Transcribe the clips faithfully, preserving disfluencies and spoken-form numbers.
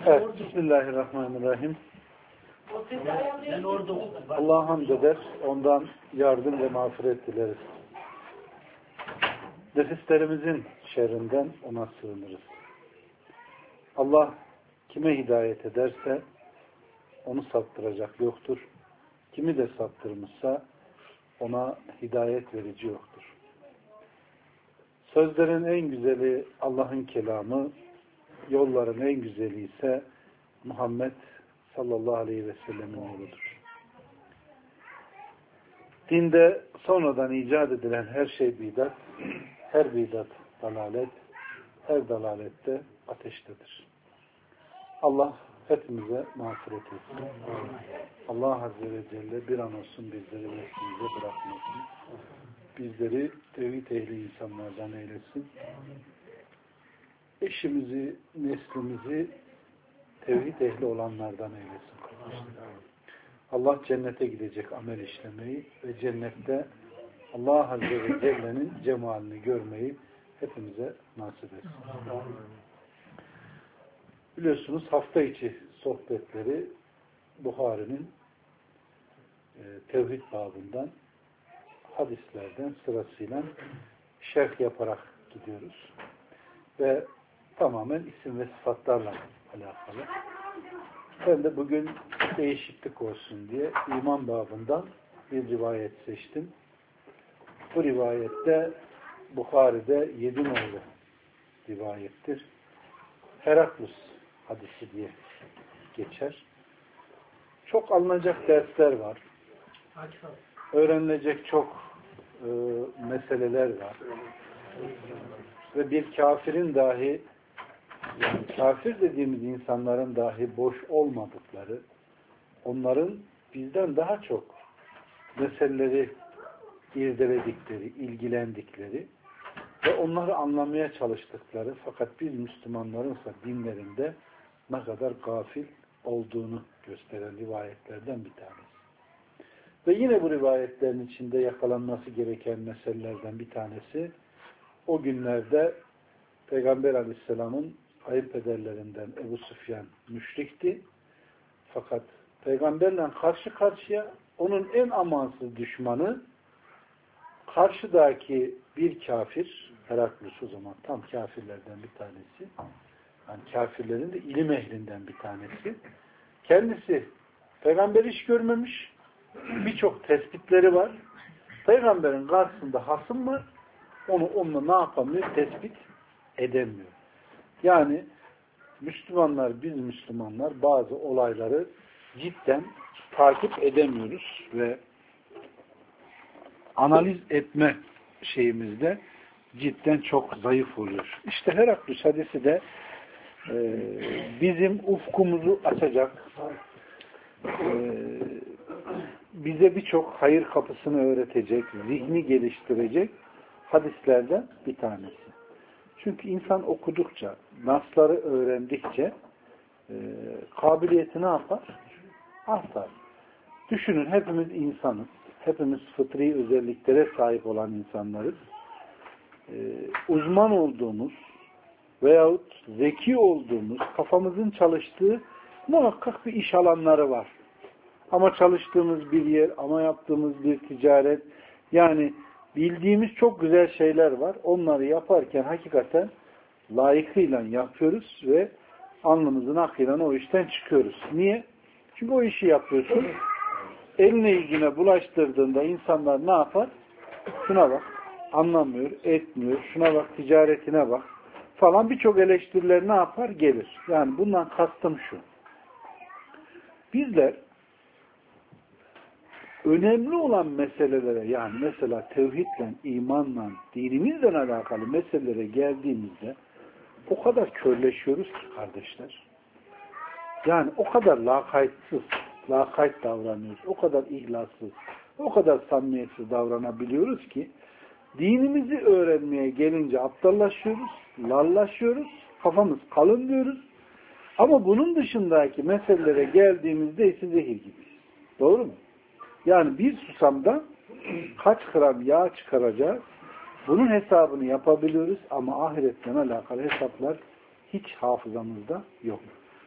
Evet, Bismillahirrahmanirrahim. Allah'a hamd eder, ondan yardım ve mağfiret dileriz. Nefislerimizin şerrinden ona sığınırız. Allah kime hidayet ederse onu saptıracak yoktur. Kimi de saptırmışsa ona hidayet verici yoktur. Sözlerin en güzeli Allah'ın kelamı, yolların en güzeli ise Muhammed sallallahu aleyhi ve sellemin yoludur. Dinde sonradan icat edilen her şey bidat, her bidat dalalet, her dalalette ateştedir. Allah hepimize mağfiret etsin. Allah Azze ve Celle bir an olsun bizleri neslimize bırakmasın. Bizleri tevhid ehli insanlardan eylesin. Eşimizi, neslimizi tevhid ehli olanlardan eylesin. Allah cennete gidecek amel işlemeyi ve cennette Allah Azze ve Celle'nin cemalini görmeyi hepimize nasip etsin. Biliyorsunuz hafta içi sohbetleri Buhari'nin e, tevhid babından hadislerden sırasıyla şerh yaparak gidiyoruz. Ve tamamen isim ve sıfatlarla alakalı. Ben de bugün değişiklik olsun diye iman babından bir rivayet seçtim. Bu rivayette Buhari'de yedi nolu rivayettir. Heraklus hadisi diye geçer. Çok alınacak dersler var. Öğrenilecek çok e, meseleler var. Ve bir kafirin dahi, yani kafir dediğimiz insanların dahi boş olmadıkları, onların bizden daha çok meseleleri irdeledikleri, ilgilendikleri ve onları anlamaya çalıştıkları, fakat biz Müslümanlarınsa dinlerinde ne kadar gafil olduğunu gösteren rivayetlerden bir tanesi. Ve yine bu rivayetlerin içinde yakalanması gereken meselelerden bir tanesi, o günlerde Peygamber Aleyhisselam'ın kayınpederlerinden Ebu Süfyan müşrikti. Fakat Peygamberle karşı karşıya onun en amansız düşmanı karşıdaki bir kafir, Heraklus o zaman tam kafirlerden bir tanesi, yani kafirlerin de ilim ehlinden bir tanesi. Kendisi Peygamber hiç görmemiş, birçok tespitleri var. Peygamberin karşısında hasım var, onu onunla ne yapamıyor? Tespit edemiyor. Yani Müslümanlar, biz Müslümanlar bazı olayları cidden takip edemiyoruz ve analiz etme şeyimizde cidden çok zayıf oluyor. İşte Heraklus hadisi de e, bizim ufkumuzu açacak, e, bize birçok hayır kapısını öğretecek, zihni geliştirecek hadislerden bir tanesi. Çünkü insan okudukça, nasları öğrendikçe e, kabiliyeti ne yapar? Artar. Düşünün, hepimiz insanız. Hepimiz fıtri özelliklere sahip olan insanlarız. E, uzman olduğumuz veyahut zeki olduğumuz, kafamızın çalıştığı muhakkak bir iş alanları var. Ama çalıştığımız bir yer, ama yaptığımız bir ticaret, yani bildiğimiz çok güzel şeyler var. Onları yaparken hakikaten layıkıyla yapıyoruz ve alnımızın akıyla o işten çıkıyoruz. Niye? Çünkü o işi yapıyorsun. Eline yüzüne bulaştırdığında insanlar ne yapar? Şuna bak, anlamıyor, etmiyor. Şuna bak, ticaretine bak falan, birçok eleştiriler ne yapar? Gelir. Yani bundan kastım şu. Bizler önemli olan meselelere, yani mesela tevhidle, imanla, dinimizle alakalı meselelere geldiğimizde o kadar körleşiyoruz ki kardeşler. Yani o kadar lakaytsız, lakayt davranıyoruz, o kadar ihlassız, o kadar samimiyetsiz davranabiliyoruz ki dinimizi öğrenmeye gelince aptallaşıyoruz, lallaşıyoruz, kafamız kalın diyoruz. Ama bunun dışındaki meselelere geldiğimizde ise zehir gibiyiz. Doğru mu? Yani bir susamda kaç gram yağ çıkaracağız, bunun hesabını yapabiliyoruz ama ahiretle alakalı hesaplar hiç hafızamızda yok.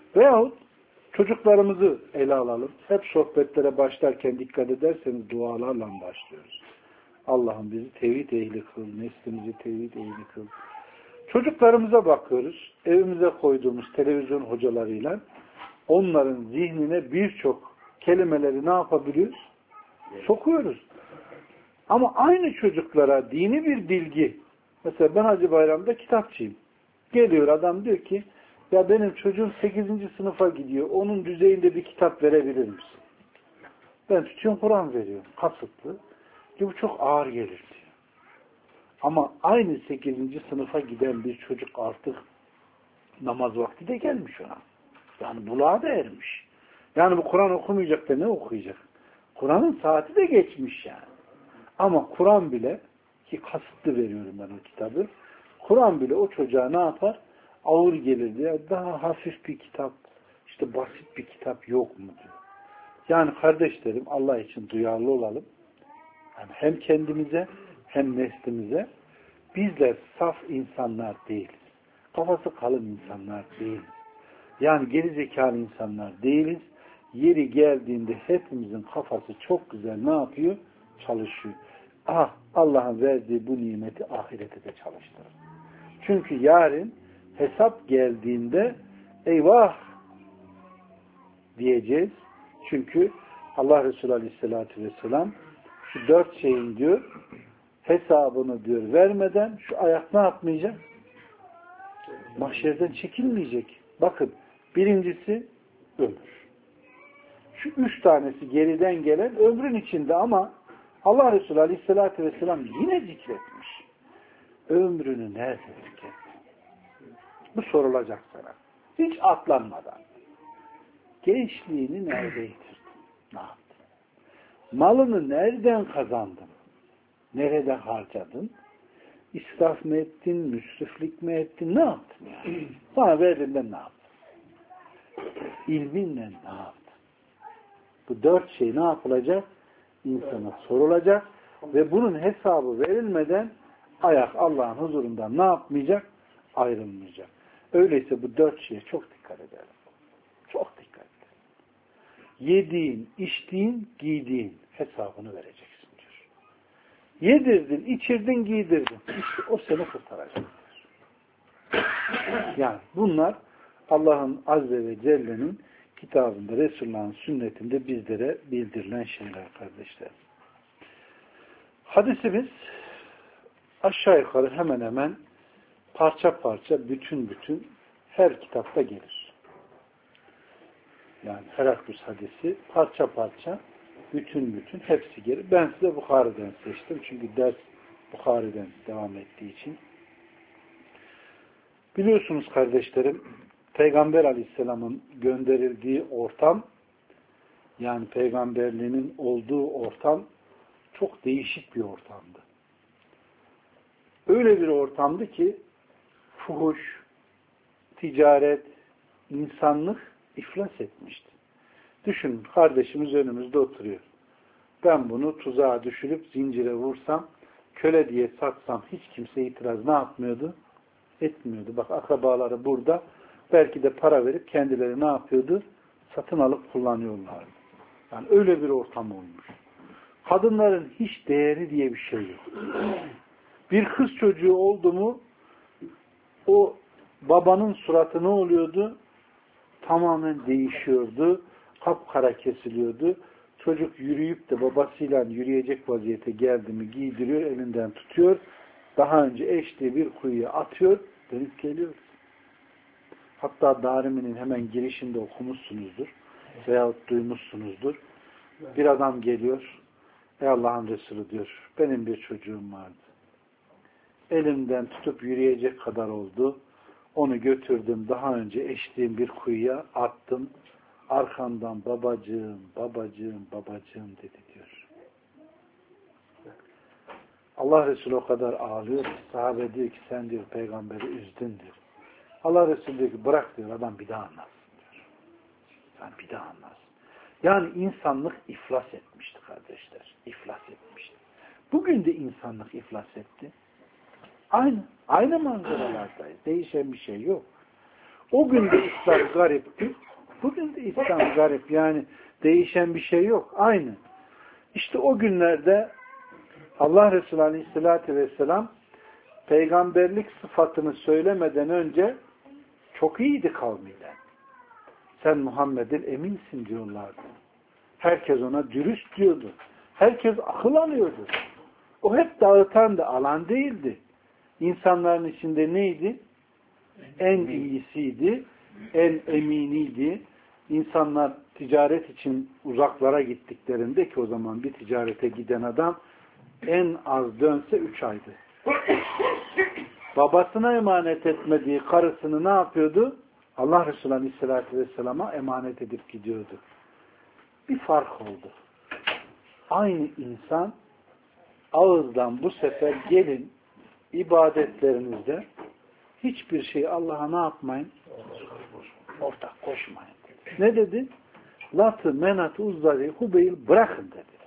Veyahut çocuklarımızı ele alalım. Hep sohbetlere başlarken dikkat ederseniz dualarla başlıyoruz. Allah'ım bizi tevhid ehli kıl, neslimizi tevhid ehli kıl. Çocuklarımıza bakıyoruz. Evimize koyduğumuz televizyon hocalarıyla onların zihnine birçok kelimeleri ne yapabiliyoruz? Sokuyoruz. Ama aynı çocuklara dini bir bilgi, mesela ben Hacı Bayram'da kitapçıyım. Geliyor adam diyor ki, ya benim çocuğum sekizinci sınıfa gidiyor, onun düzeyinde bir kitap verebilir misin? Ben tutuyorum Kur'an veriyorum, kasıtlı. Bu çok ağır gelir diyor. Ama aynı sekizinci sınıfa giden bir çocuk artık namaz vakti de gelmiş ona. Yani buluğa da ermiş. Yani bu Kur'an okumayacak da ne okuyacak? Kur'an'ın saati de geçmiş yani. Ama Kur'an bile, ki kasıtlı veriyorum ben o kitabı, Kur'an bile o çocuğa ne yapar? Ağır gelir diye. Daha hafif bir kitap, işte basit bir kitap yok mu diyor. Yani kardeşlerim, Allah için duyarlı olalım. Yani hem kendimize hem neslimize. Bizler saf insanlar değiliz. Kafası kalın insanlar değiliz. Yani gerizekalı insanlar değiliz. Yeri geldiğinde hepimizin kafası çok güzel ne yapıyor? Çalışıyor. Ah, Allah'ın verdiği bu nimeti ahirete de çalıştırır. Çünkü yarın hesap geldiğinde eyvah diyeceğiz. Çünkü Allah Resulü Aleyhisselatü Vesselam şu dört şeyin diyor hesabını diyor vermeden şu ayak ne yapmayacak? Mahşerden çekilmeyecek. Bakın birincisi ömür. Şu üç tanesi geriden gelen ömrün içinde ama Allah Resulü Aleyhisselatü Vesselam yine zikretmiş. Ömrünü nerede tükettin? Bu sorulacak sana. Hiç atlanmadan. Gençliğini nerede yitirdin? Ne yaptın? Malını nereden kazandın? Nerede harcadın? İsraf mı ettin? Müsriflik mi ettin? Ne yaptın yani? Sana verdiğinden ne yaptın? İlminle ne yaptın? Bu dört şey ne yapılacak? İnsana sorulacak ve bunun hesabı verilmeden ayak Allah'ın huzurundan ne yapmayacak? Ayrılmayacak. Öyleyse bu dört şeye çok dikkat edelim. Çok dikkat edelim. Yediğin, içtiğin, giydiğin hesabını vereceksin diyor. Yedirdin, içirdin, giydirdin. İşte o seni kurtaracaktır. Yani bunlar Allah'ın Azze ve Celle'nin kitabında, Resulullah'ın sünnetinde bizlere bildirilen şeyler kardeşler. Hadisimiz aşağı yukarı hemen hemen parça parça, bütün bütün her kitapta gelir. Yani Heraklus hadisi parça parça, bütün bütün hepsi gelir. Ben size Bukhari'den seçtim. Çünkü ders Bukhari'den devam ettiği için. Biliyorsunuz kardeşlerim, Peygamber Aleyhisselam'ın gönderildiği ortam, yani peygamberliğinin olduğu ortam çok değişik bir ortamdı. Öyle bir ortamdı ki fuhuş, ticaret, insanlık iflas etmişti. Düşünün, kardeşimiz önümüzde oturuyor. Ben bunu tuzağa düşürüp zincire vursam, köle diye satsam hiç kimse itiraz ne yapmıyordu? Etmiyordu. Bak akrabaları burada. Belki de para verip kendileri ne yapıyordu? Satın alıp kullanıyorlardı. Yani öyle bir ortam olmuş. Kadınların hiç değeri diye bir şey yok. Bir kız çocuğu oldu mu o babanın suratı ne oluyordu? Tamamen değişiyordu. Kapkara kesiliyordu. Çocuk yürüyüp de babasıyla yürüyecek vaziyete geldi mi giydiriyor, elinden tutuyor. Daha önce eşliği bir kuyuya atıyor, dönüp geliyor. Hatta Darimi'nin hemen girişinde okumuşsunuzdur veyahut duymuşsunuzdur. Bir adam geliyor, ey Allah'ın Resulü diyor, benim bir çocuğum vardı. Elimden tutup yürüyecek kadar oldu. Onu götürdüm, daha önce eştiğim bir kuyuya attım. Arkamdan babacığım, babacığım, babacığım dedi diyor. Allah Resulü o kadar ağlıyor ki, sahabe diyor ki sen diyor peygamberi üzdün diyor. Allah Resulü diyor ki bırak diyor, adam bir daha anlatsın diyor. Yani bir daha anlatsın. Yani insanlık iflas etmişti kardeşler. İflas etmişti. Bugün de insanlık iflas etti. Aynı. Aynı manzaralardayız. Değişen bir şey yok. O gün de İslam garipti. Bugün de İslam garip. Yani değişen bir şey yok. Aynı. İşte o günlerde Allah Resulü Aleyhisselatü Vesselam peygamberlik sıfatını söylemeden önce çok iyiydi kavmiyle. Sen Muhammed'in eminsin diyorlardı. Herkes ona dürüst diyordu. Herkes akıl alıyordu. O hep dağıtan da alan değildi. İnsanların içinde neydi? En iyisiydi. En eminiydi. İnsanlar ticaret için uzaklara gittiklerinde, ki o zaman bir ticarete giden adam en az dönse üç aydı. Babasına emanet etmediği karısını ne yapıyordu? Allah Resulü Aleyhisselatü Vesselam'a emanet edip gidiyordu. Bir fark oldu. Aynı insan ağızdan bu sefer gelin ibadetlerinizde hiçbir şey Allah'a ne yapmayın? Ortak koşmayın. Ne dedi? Latı, menatı, uzzayı, hubeyil bırakın dedi.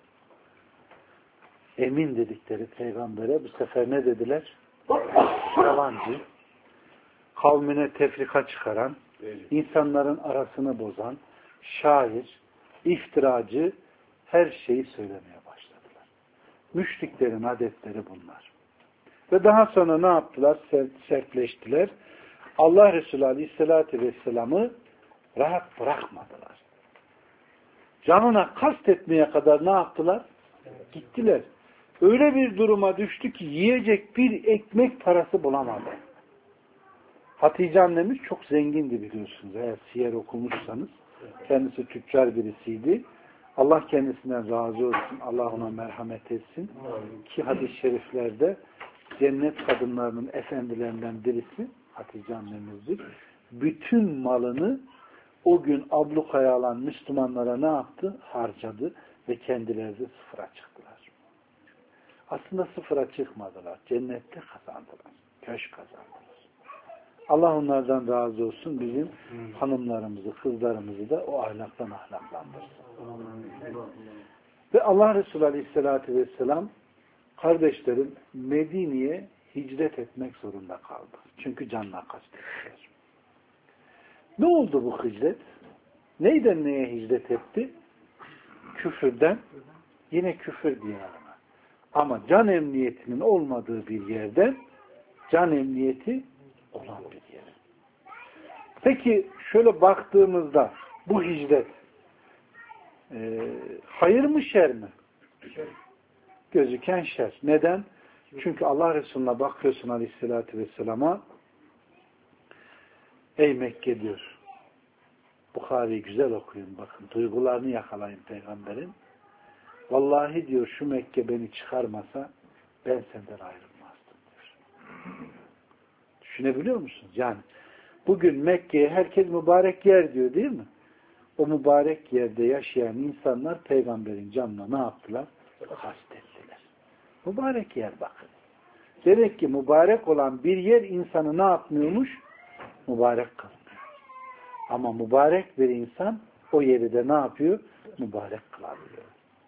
Emin dedikleri peygambere bu sefer ne dediler? Yalancı, kavmine tefrika çıkaran, insanların arasını bozan, şair, iftiracı, her şeyi söylemeye başladılar. Müşriklerin adetleri bunlar. Ve daha sonra ne yaptılar? Sertleştiler. Allah Resulü Aleyhisselatü Vesselam'ı rahat bırakmadılar. Canına kastetmeye kadar ne yaptılar? Gittiler. Öyle bir duruma düştü ki yiyecek bir ekmek parası bulamadı. Hatice annemiz çok zengindi biliyorsunuz. Eğer siyer okumuşsanız. Kendisi tüccar birisiydi. Allah kendisinden razı olsun. Allah ona merhamet etsin. Ki hadis-i şeriflerde cennet kadınlarının efendilerinden birisi Hatice annemizdir. Bütün malını o gün ablukaya alan Müslümanlara ne yaptı? Harcadı ve kendileri de sıfıra çıktılar. Aslında sıfıra çıkmadılar. Cennette kazandılar. Köşk kazandılar. Allah onlardan razı olsun. Bizim hmm. hanımlarımızı, kızlarımızı da o ahlaktan ahlaklandırsın. Hmm. Ve Allah Resulü Aleyhisselatü Vesselam kardeşlerim Medine'ye hicret etmek zorunda kaldı. Çünkü canına kastettiler. Ne oldu bu hicret? Neyden neye hicret etti? Küfürden yine küfür diyarına. Ama can emniyetinin olmadığı bir yerden can emniyeti olan bir yere. Peki şöyle baktığımızda bu hicret e, hayır mı şer mi? Şer. Gözüken şer. Neden? Çünkü Allah Resulü'ne bakıyorsun Aleyhisselatü Vesselam'a, ey Mekke diyor, Bukhari'yi güzel okuyun bakın, duygularını yakalayın peygamberin. Vallahi diyor şu Mekke beni çıkarmasa ben senden ayrılmazdım diyor. Düşünebiliyor musunuz? Yani bugün Mekke'ye herkes mübarek yer diyor değil mi? O mübarek yerde yaşayan insanlar peygamberin canına ne yaptılar? Kastettiler. Mübarek yer bakın. Demek ki mübarek olan bir yer insanı ne yapmıyormuş? Mübarek kılmıyor. Ama mübarek bir insan o yeri de ne yapıyor? Mübarek kılabiliyor.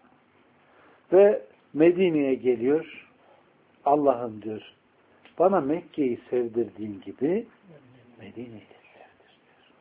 Ve Medine'ye geliyor. Allah'ım diyor, bana Mekke'yi sevdirdiğin gibi Medine'yi de sevdir.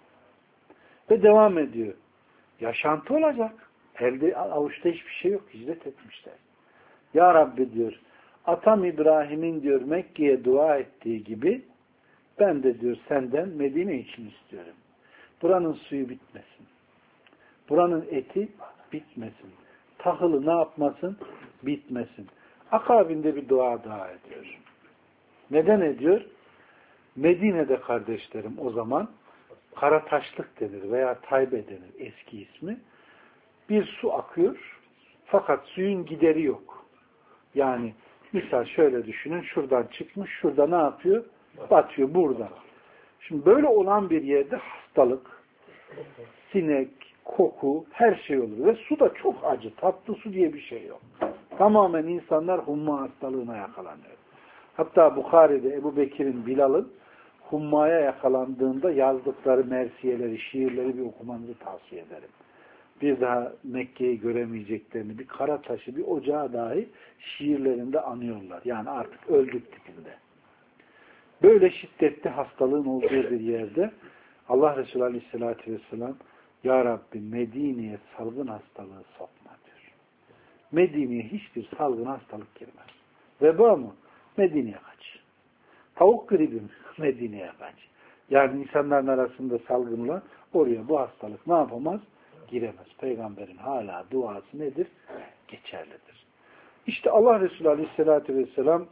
Ve devam ediyor. Yaşantı olacak. Elde avuçta hiçbir şey yok. Hicret etmişler. Ya Rabbi diyor, atam İbrahim'in diyor Mekke'ye dua ettiği gibi ben de diyor senden Medine için istiyorum. Buranın suyu bitmesin. Buranın eti bitmesin. Tahılı ne yapmasın? Bitmesin. Akabinde bir dua daha ediyor. Neden ediyor? Medine'de kardeşlerim o zaman Karataşlık denir veya Taybe denir eski ismi. Bir su akıyor fakat suyun gideri yok. Yani misal şöyle düşünün, şuradan çıkmış, şurada ne yapıyor? Batıyor burada. Şimdi böyle olan bir yerde hastalık, sinek, koku, her şey olur. Ve su da çok acı. Tatlı su diye bir şey yok. Tamamen insanlar humma hastalığına yakalanıyor. Hatta Bukhari'de Ebu Bekir'in, Bilal'ın hummaya yakalandığında yazdıkları mersiyeleri, şiirleri bir okumanızı tavsiye ederim. Bir daha Mekke'yi göremeyeceklerini, bir kara taşı, bir ocağı dahi şiirlerinde anıyorlar. Yani artık öldük tipinde. Böyle şiddetli hastalığın olduğu bir yerde Allah Resulü Aleyhisselatü Vesselam Ya Rabbi Medine'ye salgın hastalığı sokma diyor. Medine'ye hiçbir salgın hastalık girmez. Veba mı? Medine'ye kaç. Tavuk gribi mi? Medine'ye kaç. Yani insanların arasında salgınla oraya bu hastalık ne yapamaz? Giremez. Peygamberin hala duası nedir? Geçerlidir. İşte Allah Resulü Aleyhisselatü Vesselam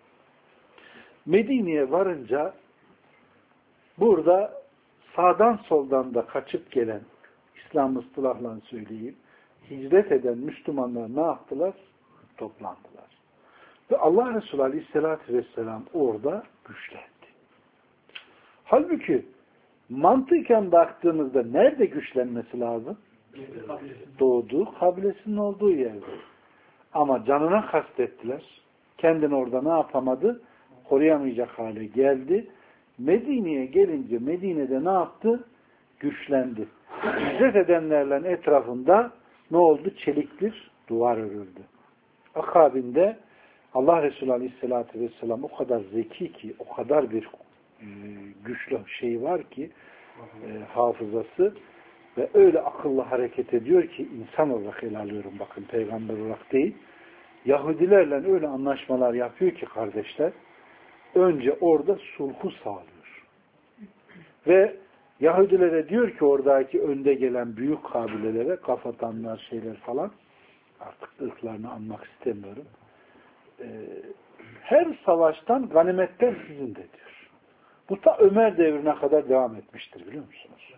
Medine'ye varınca burada sağdan soldan da kaçıp gelen, İslam ıstılahla söyleyeyim, hicret eden Müslümanlar ne yaptılar? Toplandılar. Ve Allah Resulü Aleyhisselatü Vesselam orada güçlendi. Halbuki mantıken baktığımızda nerede güçlenmesi lazım? Doğduğu, kabilesinin olduğu yerde. Ama canına kastettiler. Kendini orada ne yapamadı? Koruyamayacak hale geldi. Medine'ye gelince Medine'de ne yaptı? Güçlendi. Hicret edenlerle etrafında ne oldu? Çelik bir duvar örüldü. Akabinde Allah Resulü Aleyhisselatü Vesselam o kadar zeki ki, o kadar bir e, güçlü şey var ki e, hafızası ve öyle akıllı hareket ediyor ki insan olarak ele alıyorum bakın peygamber olarak değil. Yahudilerle öyle anlaşmalar yapıyor ki kardeşler önce orada sulhu sağlıyor. Ve Yahudilere diyor ki oradaki önde gelen büyük kabilelere kafatanlar şeyler falan artık ırklarını anmak istemiyorum. Ee, her savaştan ganimetten sizin de diyor. Bu ta Ömer devrine kadar devam etmiştir biliyor musunuz?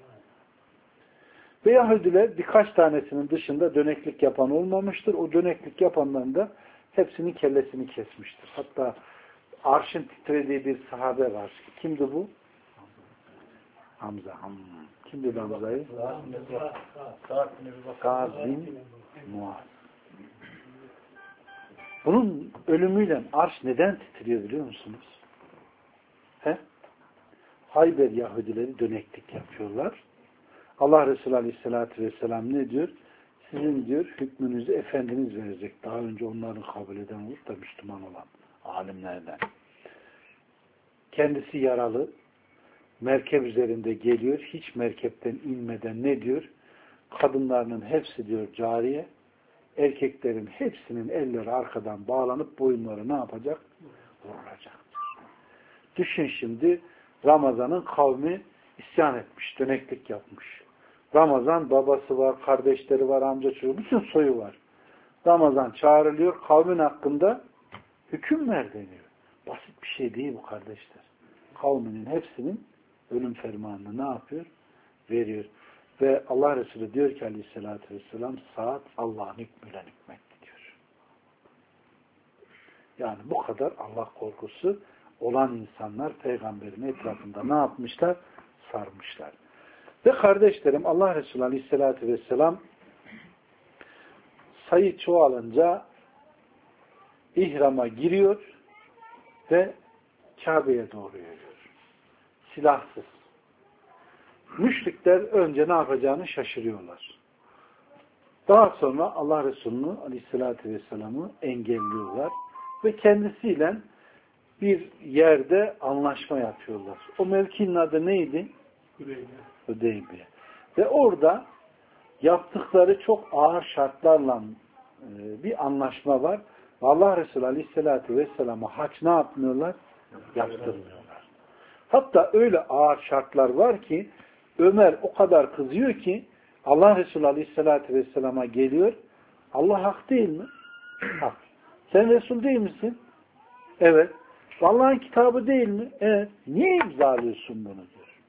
Ve Yahudiler birkaç tanesinin dışında döneklik yapan olmamıştır. O döneklik yapanların da hepsinin kellesini kesmiştir. Hatta arşın titrediği bir sahabe var. Kimdi bu? Hamza. Hmm. Kimdi Hamza'yı? Sa'd bin Muaz. Bunun ölümüyle arş neden titriyor biliyor musunuz? He? Hayber Yahudileri döneklik yapıyorlar. Allah Resulü Aleyhisselatü Vesselam ne diyor? Sizin diyor hükmünüzü Efendiniz verecek. Daha önce onların kabul eden olup da Müslüman olan alimlerden. Kendisi yaralı. Merkep üzerinde geliyor. Hiç merkepten inmeden ne diyor? Kadınlarının hepsi diyor cariye. Erkeklerin hepsinin elleri arkadan bağlanıp boyunları ne yapacak? Vurulacak. Düşün şimdi Ramazan'ın kavmi isyan etmiş, döneklik yapmış. Ramazan babası var, kardeşleri var, amca çocuğu, bütün soyu var. Ramazan çağrılıyor, kavmin hakkında hüküm ver deniyor. Basit bir şey değil bu kardeşler. Kavminin hepsinin ölüm fermanını ne yapıyor? Veriyor. Ve Allah Resulü diyor ki Aleyhisselatü Vesselam saat Allah'ın hükmüyle hükmetti diyor. Yani bu kadar Allah korkusu olan insanlar peygamberin etrafında ne yapmışlar? Sarmışlar. Ve kardeşlerim Allah Resulü Aleyhisselatü Vesselam sayı çoğalınca ihrama giriyor ve Kabe'ye doğru yürüyor. Silahsız. Müşrikler önce ne yapacağını şaşırıyorlar. Daha sonra Allah Resulü'nü Aleyhisselatü Vesselam'ı engelliyorlar ve kendisiyle bir yerde anlaşma yapıyorlar. O mevkinin adı neydi? Hudeybiye. Ve orada yaptıkları çok ağır şartlarla bir anlaşma var. Allah Resulü Aleyhisselatü Vesselam'a hac ne yapmıyorlar? Yaptırmıyorlar. Hatta öyle ağır şartlar var ki Ömer o kadar kızıyor ki Allah Resulü Aleyhisselatü Vesselam'a geliyor. Allah hak değil mi? Hak. Sen Resul değil misin? Evet. Allah'ın kitabı değil mi? Evet. Niye imzalıyorsun bunu diyor.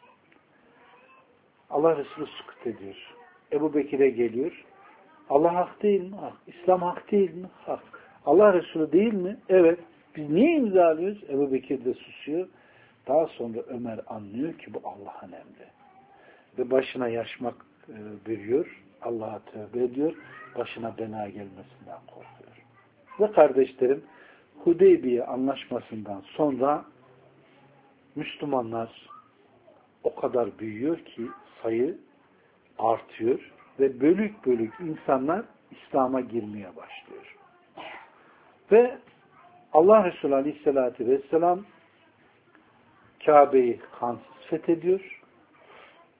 Allah Resulü sükut ediyor. Ebu Bekir'e geliyor. Allah hak değil mi? Hak. İslam hak değil mi? Hak. Allah Resulü değil mi? Evet. Biz niye imzalıyoruz? Ebu Bekir de susuyor. Daha sonra Ömer anlıyor ki bu Allah'ın emri. Ve başına yaşmak e, bürüyor. Allah'a tövbe ediyor. Başına bela gelmesinden korkuyor. Ve kardeşlerim Hudeybiye anlaşmasından sonra Müslümanlar o kadar büyüyor ki sayı artıyor ve bölük bölük insanlar İslam'a girmeye başlıyor. Ve Allah Resulü Aleyhisselatü Vesselam Kabe'yi kansız fethediyor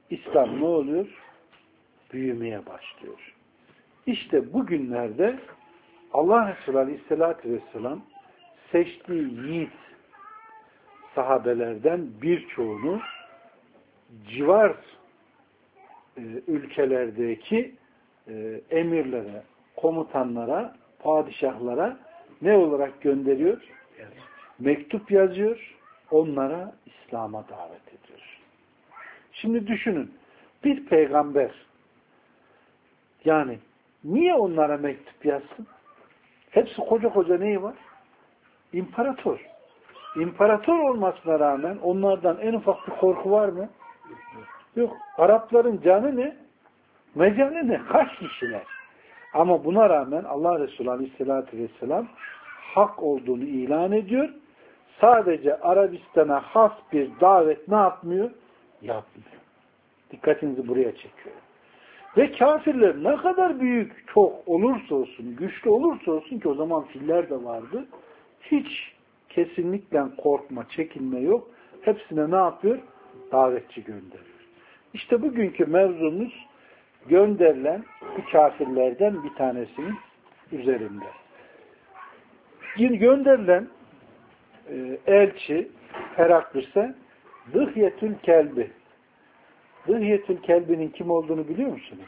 İslam ne oluyor? Büyümeye başlıyor. İşte bugünlerde Allah Resulü Aleyhisselatü Vesselam seçtiği yiğit sahabelerden birçoğunu civar e, ülkelerdeki e, emirlere, komutanlara, padişahlara ne olarak gönderiyor? Mektup yazıyor, onlara İslam'a davet ediyor. Şimdi düşünün, bir peygamber yani niye onlara mektup yazsın? Hepsi koca koca neyi var? İmparator. İmparator olmasına rağmen onlardan en ufak bir korku var mı? Yok. Arapların canı ne? Mecali ne? Kaç kişiler? Ama buna rağmen Allah Resulü Aleyhisselatü Vesselam hak olduğunu ilan ediyor. Sadece Arabistan'a has bir davet ne yapmıyor? Yapmıyor. Dikkatinizi buraya çekiyor. Ve kafirler ne kadar büyük, çok olursa olsun, güçlü olursa olsun ki o zaman filler de vardı. Hiç kesinlikle korkma, çekinme yok. Hepsine ne yapıyor? Davetçi gönderiyor. İşte bugünkü mevzumuz gönderilen bu kafirlerden bir tanesinin üzerinde. Yine gönderilen e, elçi Heraklis'e Dıhyetül Kelbi. Dıhyetül Kelbi'nin kim olduğunu biliyor musunuz?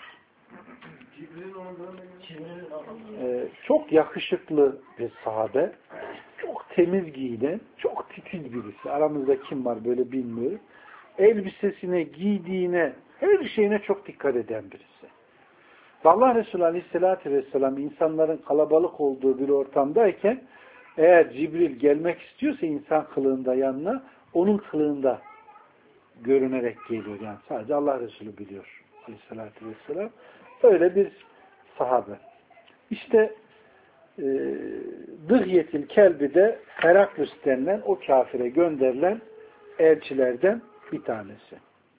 Ee, çok yakışıklı bir sahabe. Çok temiz giyinen, çok titiz birisi. Aramızda kim var böyle bilmiyorum. Elbisesine, giydiğine, her şeyine çok dikkat eden birisi. Allah Resulü Aleyhisselatü Vesselam insanların kalabalık olduğu bir ortamdayken eğer Cibril gelmek istiyorsa insan kılığında yanına, onun kılığında görünerek geliyor. Yani sadece Allah Resulü biliyor Aleyhisselatü Vesselam. Öyle bir sahabe. İşte e, Dıhyetil Kelbi de Heraklis denilen o kafire gönderilen elçilerden bir tanesi.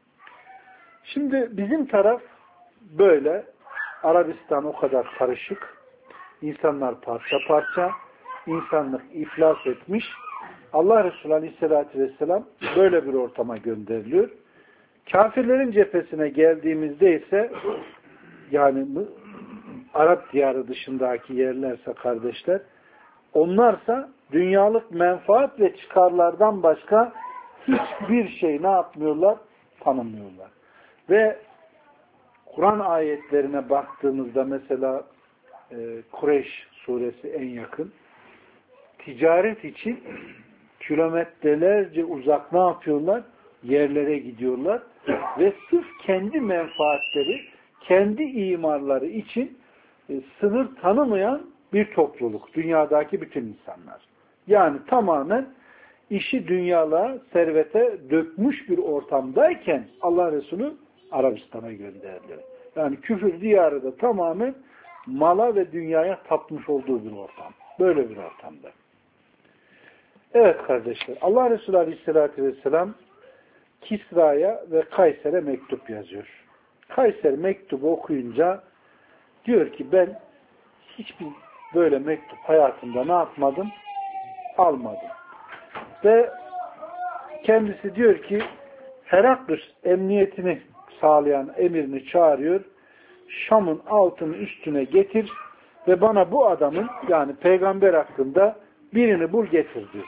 Şimdi bizim taraf böyle. Arabistan o kadar karışık. İnsanlar parça parça. İnsanlık iflas etmiş. Allah Resulü Aleyhisselatü Vesselam böyle bir ortama gönderiliyor. Kafirlerin cephesine geldiğimizde ise yani Arap diyarı dışındaki yerlerse kardeşler, onlarsa dünyalık menfaat ve çıkarlardan başka hiçbir şey ne yapmıyorlar? Tanımıyorlar. Ve Kur'an ayetlerine baktığımızda mesela e, Kureyş suresi en yakın. Ticaret için kilometrelerce uzak ne yapıyorlar? Yerlere gidiyorlar. Ve sırf kendi menfaatleri, kendi imarları için e, sınır tanımayan bir topluluk. Dünyadaki bütün insanlar. Yani tamamen işi dünyalığa, servete dökmüş bir ortamdayken Allah Resulü Arabistan'a gönderdi. Yani küfür diyarı da tamamen mala ve dünyaya tapmış olduğu bir ortam. Böyle bir ortamda. Evet kardeşler, Allah Resulü Aleyhisselatü Vesselam Kisra'ya ve Kayser'e mektup yazıyor. Kayser mektubu okuyunca diyor ki ben hiçbir böyle mektup hayatımda ne yapmadım? Almadım. Ve kendisi diyor ki Heraklis emniyetini sağlayan emirini çağırıyor. Şam'ın altını üstüne getir ve bana bu adamın yani peygamber hakkında birini bul getir diyor.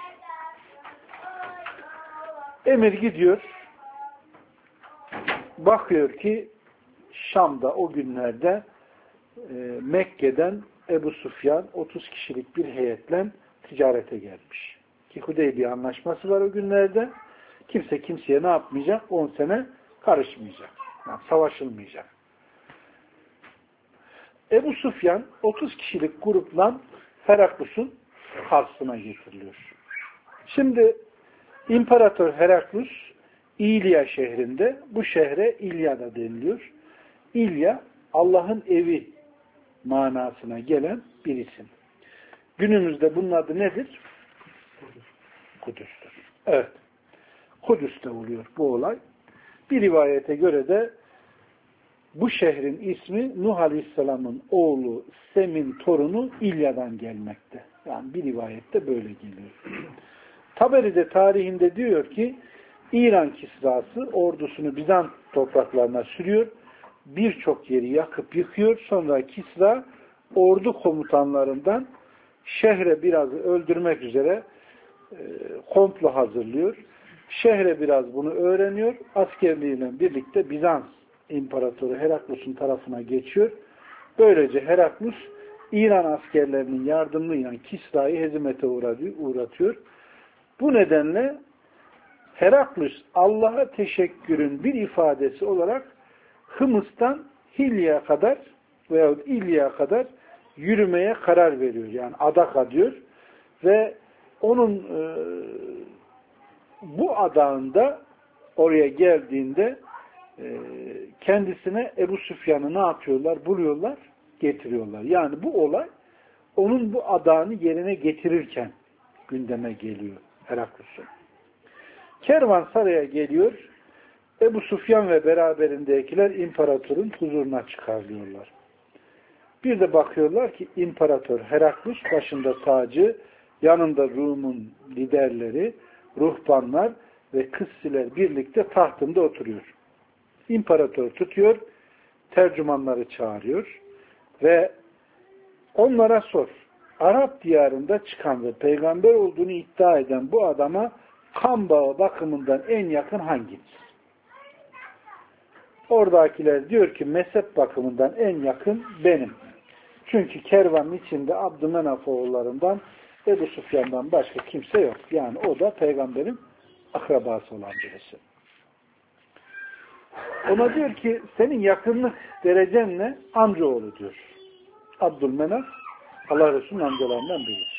Emir gidiyor. Bakıyor ki Şam'da o günlerde e, Mekke'den Ebu Sufyan otuz kişilik bir heyetle ticarete gelmiş. Ki Hudeybiye anlaşması var o günlerde. Kimse kimseye ne yapmayacak? on sene karışmayacak. Yani savaşılmayacak. Ebu Sufyan otuz kişilik grupla Heraklus'un karşısına getiriliyor. Şimdi İmparator Heraklus İlya şehrinde, bu şehre İlya da deniliyor. İlya Allah'ın evi manasına gelen bir isim. Günümüzde bunun adı nedir? Kudüs'tür. Evet. Kudüs'te oluyor bu olay. Bir rivayete göre de bu şehrin ismi Nuh Aleyhisselam'ın oğlu Sem'in torunu İlya'dan gelmekte. Yani bir rivayette böyle geliyor. Taberi de tarihinde diyor ki İran Kisrası ordusunu Bizans topraklarına sürüyor. Birçok yeri yakıp yıkıyor. Sonra Kisra ordu komutanlarından şehre biraz öldürmek üzere e, komplo hazırlıyor. Şehre biraz bunu öğreniyor. Askerliğiyle birlikte Bizans İmparatoru Heraklus'un tarafına geçiyor. Böylece Heraklus İran askerlerinin yardımıyla Kisra'yı hezimete uğratıyor. Bu nedenle Heraklus Allah'a teşekkürün bir ifadesi olarak Hımıs'tan Hilya'ya kadar veyahut İlya'ya kadar yürümeye karar veriyor. Yani adak adıyor ve onun e, bu adağında oraya geldiğinde e, kendisine Ebu Süfyan'ı ne yapıyorlar? Buluyorlar, getiriyorlar. Yani bu olay onun bu adağını yerine getirirken gündeme geliyor Heraklus'un. Kervan saraya geliyor. Ebu Süfyan ve beraberindekiler imparatorun huzuruna çıkarılıyorlar. Bir de bakıyorlar ki İmparator Heraklus başında tacı, yanında Rum'un liderleri, ruhbanlar ve kıssiler birlikte tahtında oturuyor. İmparator tutuyor, tercümanları çağırıyor ve onlara sor. Arap diyarında çıkan ve peygamber olduğunu iddia eden bu adama kan bağı bakımından en yakın hangisi? Oradakiler diyor ki mezhep bakımından en yakın benim. Çünkü kervanın içinde Abdümenaf oğullarından Ebu Süfyan'dan başka kimse yok. Yani o da peygamberin akrabası olan birisi. Ona diyor ki senin yakınlık derecen ne? Amcaoğlu diyor. Abdülmenaf Allah Resulü'nün amcalarından birisi.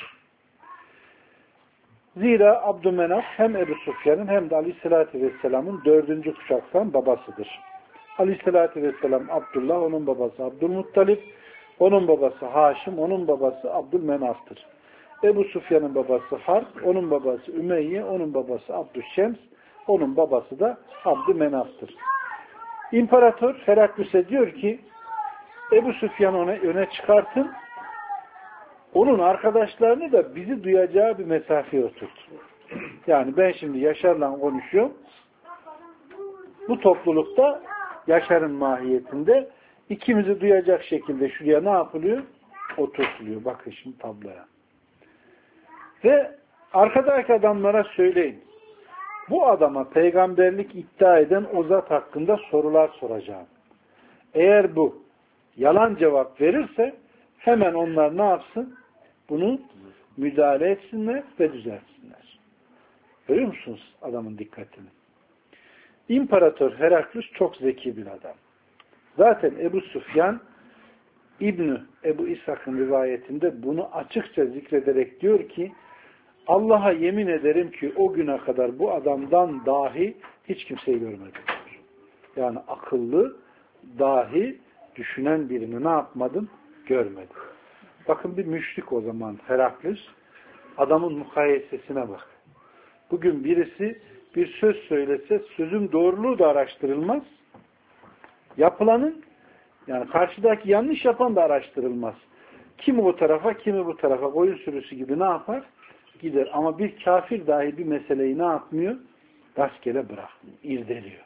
Zira Abdülmenaf hem Ebu Süfyan'ın hem de Aleyhisselatü Vesselam'ın dördüncü kuşaktan babasıdır. Aleyhisselatü Vesselam Abdullah, onun babası Abdülmuttalip, onun babası Haşim, onun babası Abdülmenaf'tır. Ebu Süfyan'ın babası Harp, onun babası Ümeyye, onun babası Abdüşşems, onun babası da Abdümenaf'tır. İmparator Heraklus'e diyor ki Ebu Süfyan'ı ona öne çıkartın, onun arkadaşlarını da bizi duyacağı bir mesafeye oturt. Yani ben şimdi Yaşar'la konuşuyorum. Bu toplulukta Yaşar'ın mahiyetinde ikimizi duyacak şekilde şuraya ne yapılıyor? Oturtuluyor. Bakın şimdi tabloya. Ve arkadaki adamlara söyleyin. Bu adama peygamberlik iddia eden o zat hakkında sorular soracağım. Eğer bu yalan cevap verirse hemen onlar ne yapsın? Bunu müdahale etsinler ve düzeltsinler. Görüyor musunuz adamın dikkatini? İmparator Heraklus çok zeki bir adam. Zaten Ebu Süfyan İbn-i Ebu İshak'ın rivayetinde bunu açıkça zikrederek diyor ki Allah'a yemin ederim ki o güne kadar bu adamdan dahi hiç kimseyi görmedim. Yani akıllı, dahi, düşünen birini ne yapmadım? Görmedim. Bakın bir müşrik o zaman Heraklus. Adamın mukayesesine bak. Bugün birisi bir söz söylese sözün doğruluğu da araştırılmaz. Yapılanın yani karşıdaki yanlış yapan da araştırılmaz. Kimi o tarafa, kimi bu tarafa koyun sürüsü gibi ne yapar? Gider. Ama bir kafir dahi bir meseleyi ne yapmıyor? Rastgele bırakmıyor. İrdeliyor.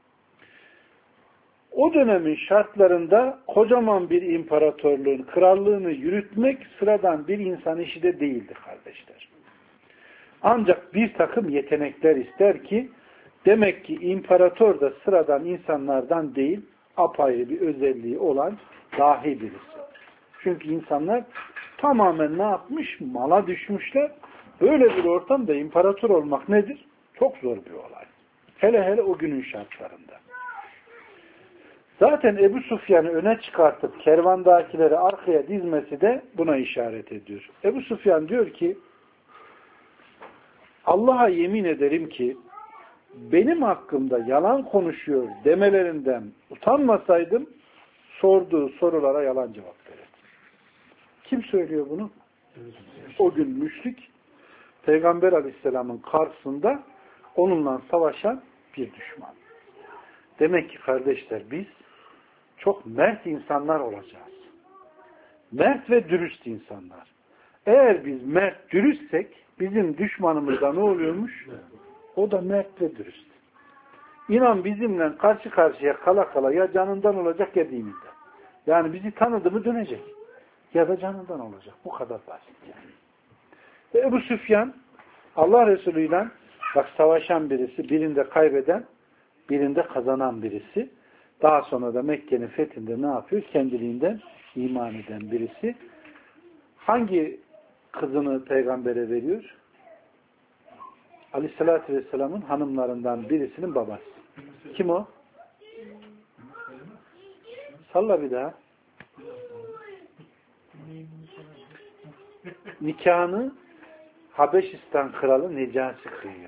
O dönemin şartlarında kocaman bir imparatorluğun krallığını yürütmek sıradan bir insan işi de değildi kardeşler. Ancak bir takım yetenekler ister ki demek ki imparator da sıradan insanlardan değil apayrı bir özelliği olan dahi birisi. Çünkü insanlar tamamen ne yapmış? Mala düşmüşler. Böyle bir ortamda imparator olmak nedir? Çok zor bir olay. Hele hele o günün şartlarında. Zaten Ebu Süfyan'ı öne çıkartıp kervandakileri arkaya dizmesi de buna işaret ediyor. Ebu Süfyan diyor ki Allah'a yemin ederim ki benim hakkımda yalan konuşuyor demelerinden utanmasaydım sorduğu sorulara yalan cevap verirdim. Kim söylüyor bunu? O gün müşrik Peygamber Aleyhisselam'ın karşısında onunla savaşan bir düşman. Demek ki kardeşler biz çok mert insanlar olacağız. Mert ve dürüst insanlar. Eğer biz mert dürüstsek bizim düşmanımız da ne oluyormuş? O da mert ve dürüst. İnan bizimle karşı karşıya kala kala ya canından olacak ya dininden. Yani bizi tanıdı mı dönecek. Ya da canından olacak. Bu kadar basit yani. Ve Ebu Süfyan Allah Resulü ile bak savaşan birisi, birinde kaybeden, birinde kazanan birisi. Daha sonra da Mekke'nin fethinde ne yapıyor? Kendiliğinden iman eden birisi. Hangi kızını peygambere veriyor? Aleyhissalatü Vesselam'ın hanımlarından birisinin babası. Kim o? Salla bir daha. Nikahını Habeşistan kralı Necasi kıyıyor.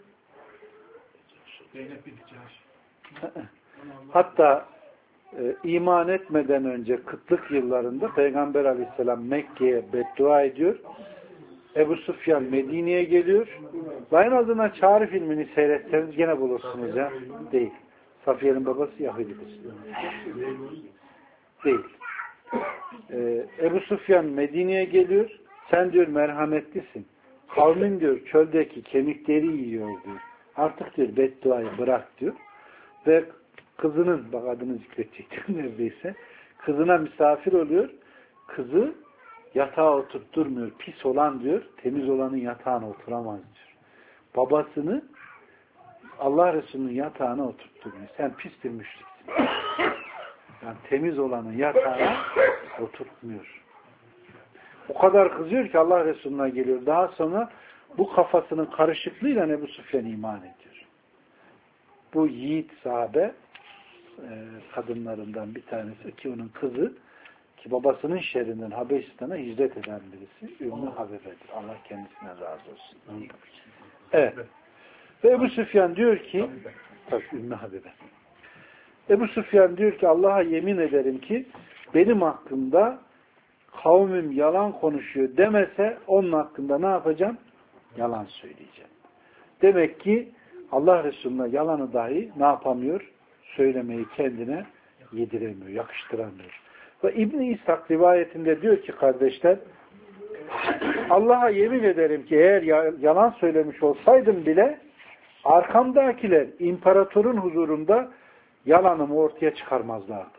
Hatta e, iman etmeden önce kıtlık yıllarında Peygamber Aleyhisselam Mekke'ye beddua ediyor. Ebu Süfyan Medine'ye geliyor. Ve en azından Çağrı filmini seyretseniz gene bulursunuz ya. Değil. Safiye'nin babası Yahudidir. Değil. Ee, Ebu Süfyan Medine'ye geliyor. Sen diyor merhametlisin. Kavmin diyor çöldeki kemikleri yiyor diyor. Artık diyor bedduayı bırak diyor. Ve kızının, bak adını zikredecektim neredeyse. Kızına misafir oluyor. Kızı yatağa oturtturmuyor. Pis olan diyor, temiz olanın yatağına oturamaz diyor. Babasını Allah Resulü'nün yatağına oturtturmuyor. Sen pis bir müşriksin. Yani temiz olanın yatağına oturtmuyor. O kadar kızıyor ki Allah Resulü'ne geliyor. Daha sonra bu kafasının karışıklığıyla Ebu Süfyan iman ediyor. Bu yiğit sahabe e, kadınlarından bir tanesi ki onun kızı ki babasının şerrinden Habeşistan'a hicret eden birisi Ümmü Habibe'dir. Allah kendisine razı olsun. Evet. Ve Ebu Süfyan diyor ki tabii Ümmü Habibe. Ebu Süfyan diyor ki Allah'a yemin ederim ki benim hakkımda kavmim yalan konuşuyor demese onun hakkında ne yapacağım? Yalan söyleyeceğim. Demek ki Allah Resulü'ne yalanı dahi ne yapamıyor? Söylemeyi kendine yediremiyor, yakıştıramıyor. Ve İbn-i İshak rivayetinde diyor ki kardeşler Allah'a yemin ederim ki eğer yalan söylemiş olsaydım bile arkamdakiler imparatorun huzurunda yalanımı ortaya çıkarmazlardı.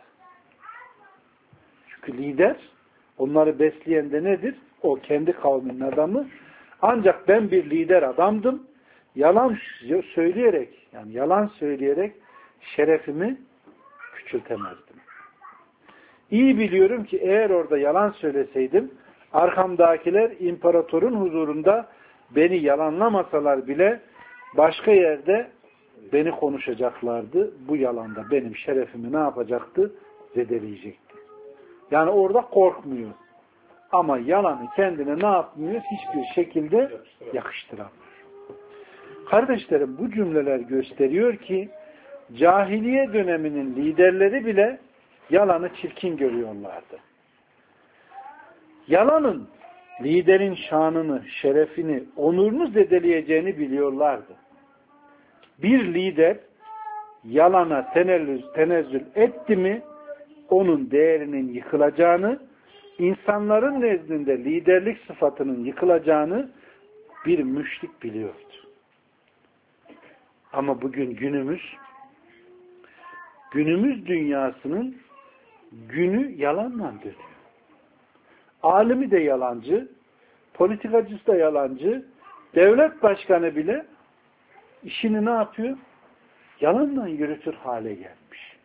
Çünkü lider onları besleyen de nedir? O kendi kavminin adamı. Ancak ben bir lider adamdım. Yalan söyleyerek yani yalan söyleyerek şerefimi küçültemezdim. İyi biliyorum ki eğer orada yalan söyleseydim arkamdakiler imparatorun huzurunda beni yalanlamasalar bile başka yerde beni konuşacaklardı. Bu yalanda benim şerefimi ne yapacaktı? Zedeleyecekti. Yani orada korkmuyor. Ama yalanı kendine ne yapmıyor? Hiçbir şekilde yakıştıramıyor. Kardeşlerim bu cümleler gösteriyor ki cahiliye döneminin liderleri bile yalanı çirkin görüyorlardı. Yalanın liderin şanını, şerefini, onurunu zedeleyeceğini biliyorlardı. Bir lider yalana tenezzül, tenezzül etti mi onun değerinin yıkılacağını, insanların nezdinde liderlik sıfatının yıkılacağını bir müşrik biliyordu. Ama bugün günümüz günümüz dünyasının günü yalanla dönüyor. Alimi de yalancı, politikacısı da yalancı, devlet başkanı bile işini ne yapıyor? Yalanla yürütür hale gelmiş.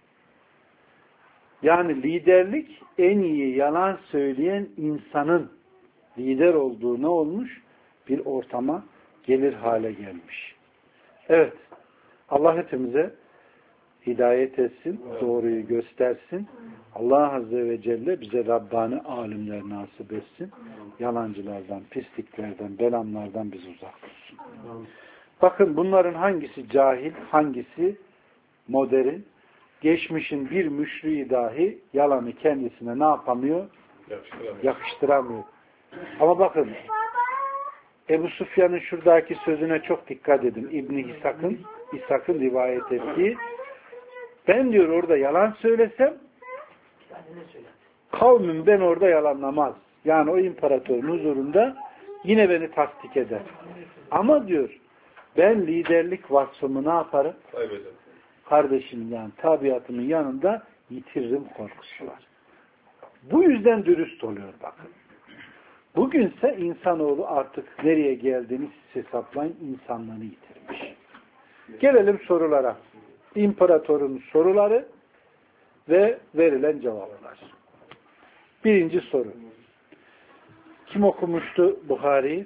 Yani liderlik en iyi yalan söyleyen insanın lider olduğu ne olmuş? Bir ortama gelir hale gelmiş. Evet. Allah hepimize hidayet etsin, doğruyu göstersin. Allah Azze ve Celle bize Rabbani alimler nasip etsin. Yalancılardan, pisliklerden, belamlardan bizi uzak tutsun. Bakın bunların hangisi cahil, hangisi modern? Geçmişin bir müşriği dahi yalanı kendisine ne yapamıyor? Yakıştıramıyor. Yakıştıramıyor. Ama bakın Ebu Süfyan'ın şuradaki sözüne çok dikkat edin. İbn-i İshak'ın İshak'ın rivayet ettiği ben diyor orada yalan söylesem kavmim ben orada yalanlamaz. Yani o imparatorun huzurunda yine beni tasdik eder. Ama diyor ben liderlik vasfımı ne yaparım? Kaybederim. kardeşimin yani tabiatımın yanında yitiririm korkusu var. Bu yüzden dürüst oluyor bakın. Bugünse insanoğlu artık nereye geldiğini siz hesaplayın, insanlığını yitirmiş. Gelelim sorulara. İmparatorun soruları ve verilen cevaplar. Birinci soru. Kim okumuştu Buhari'yi?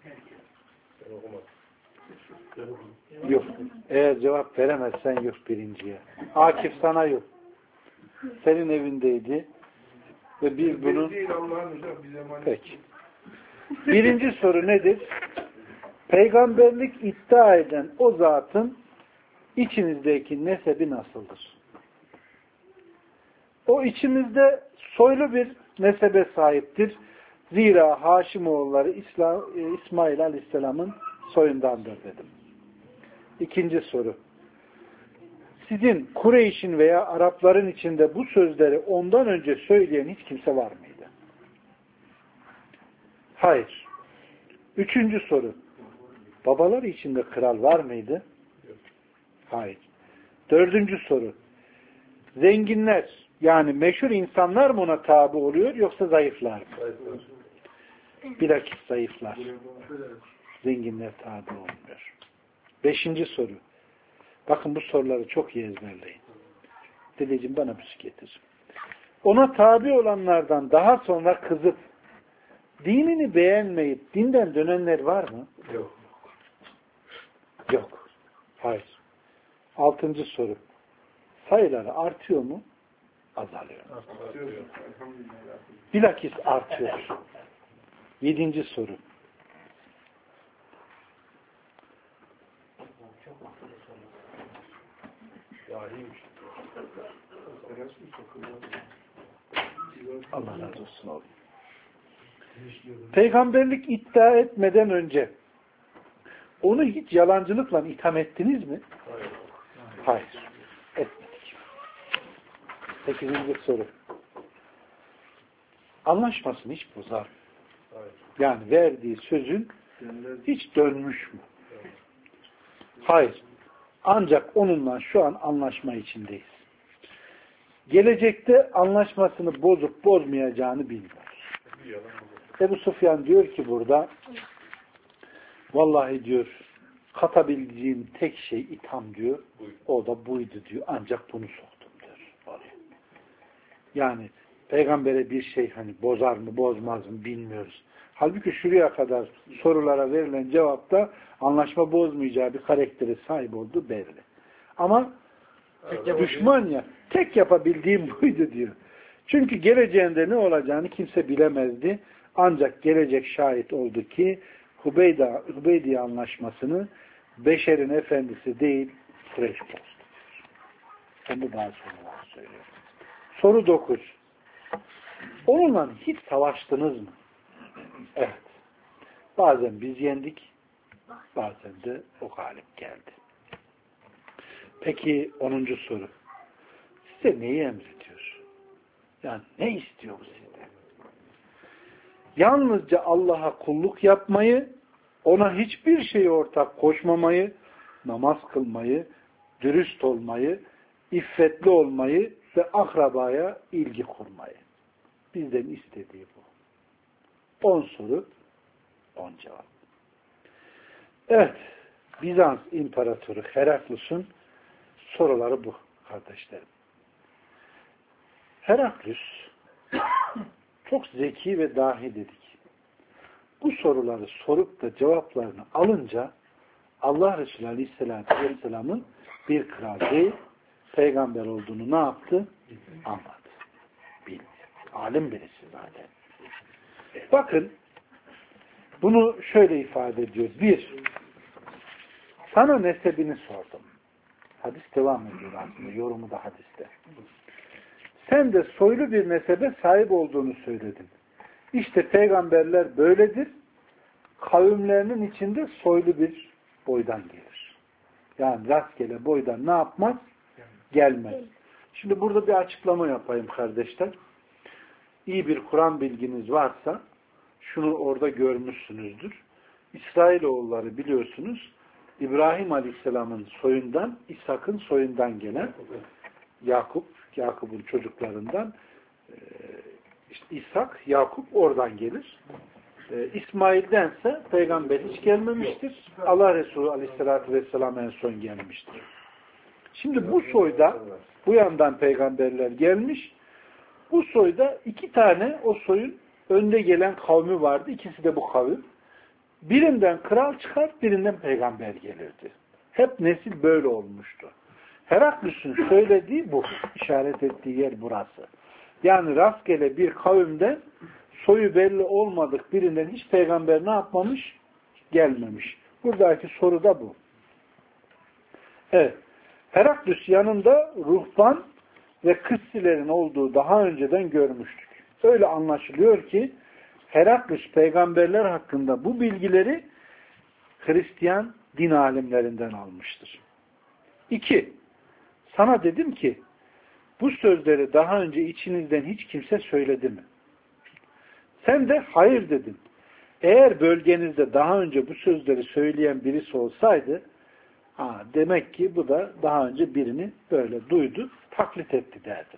Yok. Eğer cevap veremezsen yok birinciye. Akif sana yok. Senin evindeydi. Ve biz bunu... Peki. Birinci soru nedir? Peygamberlik iddia eden o zatın içinizdeki nesebi nasıldır? O içimizde soylu bir nesebe sahiptir. Zira Haşimoğulları İslam, İsmail Aleyhisselam'ın soyundandır dedim. İkinci soru. Sizin Kureyş'in veya Arapların içinde bu sözleri ondan önce söyleyen hiç kimse var mıydı? Hayır. Üçüncü soru. Babaları içinde kral var mıydı? Hayır. Dördüncü soru. Zenginler yani meşhur insanlar mı ona tabi oluyor yoksa zayıflar mı? Bilakis zayıflar. Zenginler tabi olmuyor. Beşinci soru. Bakın bu soruları çok iyi ezberleyin. Dedeciğim bana bir şey getir. Ona tabi olanlardan daha sonra kızıp dinini beğenmeyip dinden dönenler var mı? Yok. Yok. Hayır. Altıncı soru. Sayıları artıyor mu? Azalıyor. Artıyor. Bilakis artıyor. Yedinci soru. Allah razı olsun oğlum. Peygamberlik iddia etmeden önce onu hiç yalancılıkla itham ettiniz mi? Hayır. Hayır. Etmedik. Sekizinci soru. Anlaşmasını hiç bozar mı? Hayır. Yani verdiği sözün hiç dönmüş mü? Hayır. Ancak onunla şu an anlaşma içindeyiz. Gelecekte anlaşmasını bozup bozmayacağını bilmiyoruz. Ebu Sufyan diyor ki burada vallahi diyor katabileceğim tek şey itham diyor. O da buydu diyor. Ancak bunu soktum diyor. Oraya. Yani peygambere bir şey hani bozar mı bozmaz mı bilmiyoruz. Halbuki şuraya kadar sorulara verilen cevapta anlaşma bozmayacağı bir karaktere sahip olduğu belli. Ama evet, düşman ya tek yapabildiğim buydu diyor. Çünkü geleceğinde ne olacağını kimse bilemezdi. Ancak gelecek şahit oldu ki Hubeyda, Hubeydiye anlaşmasını beşerin efendisi değil Kureyş bozdu. Onu daha sonra söylüyor. Soru dokuz. Onunla hiç savaştınız mı? Evet. Bazen biz yendik, bazen de o galip geldi. Peki onuncu soru. Size neyi emrediyor? Yani ne istiyor bu sizden? Yalnızca Allah'a kulluk yapmayı, ona hiçbir şeyi ortak koşmamayı, namaz kılmayı, dürüst olmayı, iffetli olmayı ve akrabaya ilgi kurmayı. Bizden istediği bu. On soru, on cevap. Evet, Bizans İmparatoru Heraklus'un soruları bu kardeşlerim. Heraklus çok zeki ve dahi dedik. Bu soruları sorup da cevaplarını alınca Allah Resulü Aleyhisselatü Vesselam'ın bir kral değil, peygamber olduğunu ne yaptı? Anladı. Bildi. Alim birisi zaten. Bakın bunu şöyle ifade ediyor. Bir, sana nesebini sordum. Hadis devam ediyor aslında. Yorumu da hadiste. Sen de soylu bir nesebe sahip olduğunu söyledin. İşte peygamberler böyledir. Kavimlerinin içinde soylu bir boydan gelir. Yani rastgele boydan ne yapmaz? Gelmez. Şimdi burada bir açıklama yapayım kardeşler. İyi bir Kur'an bilginiz varsa şunu orada görmüşsünüzdür. İsrailoğulları biliyorsunuz İbrahim Aleyhisselam'ın soyundan, İshak'ın soyundan gelen Yakup, Yakup'un çocuklarından işte İshak, Yakup oradan gelir. İsmail'dense peygamber hiç gelmemiştir. Allah Resulü Aleyhisselatü Vesselam en son gelmiştir. Şimdi bu soyda bu yandan peygamberler gelmiş. Bu soyda iki tane o soyun önde gelen kavmi vardı. İkisi de bu kavim. Birinden kral çıkar, birinden peygamber gelirdi. Hep nesil böyle olmuştu. Heraklüs'ün söylediği bu. İşaret ettiği yer burası. Yani rastgele bir kavimden soyu belli olmadık birinden hiç peygamber ne yapmamış? Gelmemiş. Buradaki soru da bu. Evet. Heraklüs yanında ruhban ve kıssilerin olduğu daha önceden görmüştük. Öyle anlaşılıyor ki Heraklüs peygamberler hakkında bu bilgileri Hristiyan din alimlerinden almıştır. İki, sana dedim ki bu sözleri daha önce içinizden hiç kimse söyledi mi? Sen de hayır dedin. Eğer bölgenizde daha önce bu sözleri söyleyen birisi olsaydı, ha, demek ki bu da daha önce birini böyle duydu, taklit etti derdim.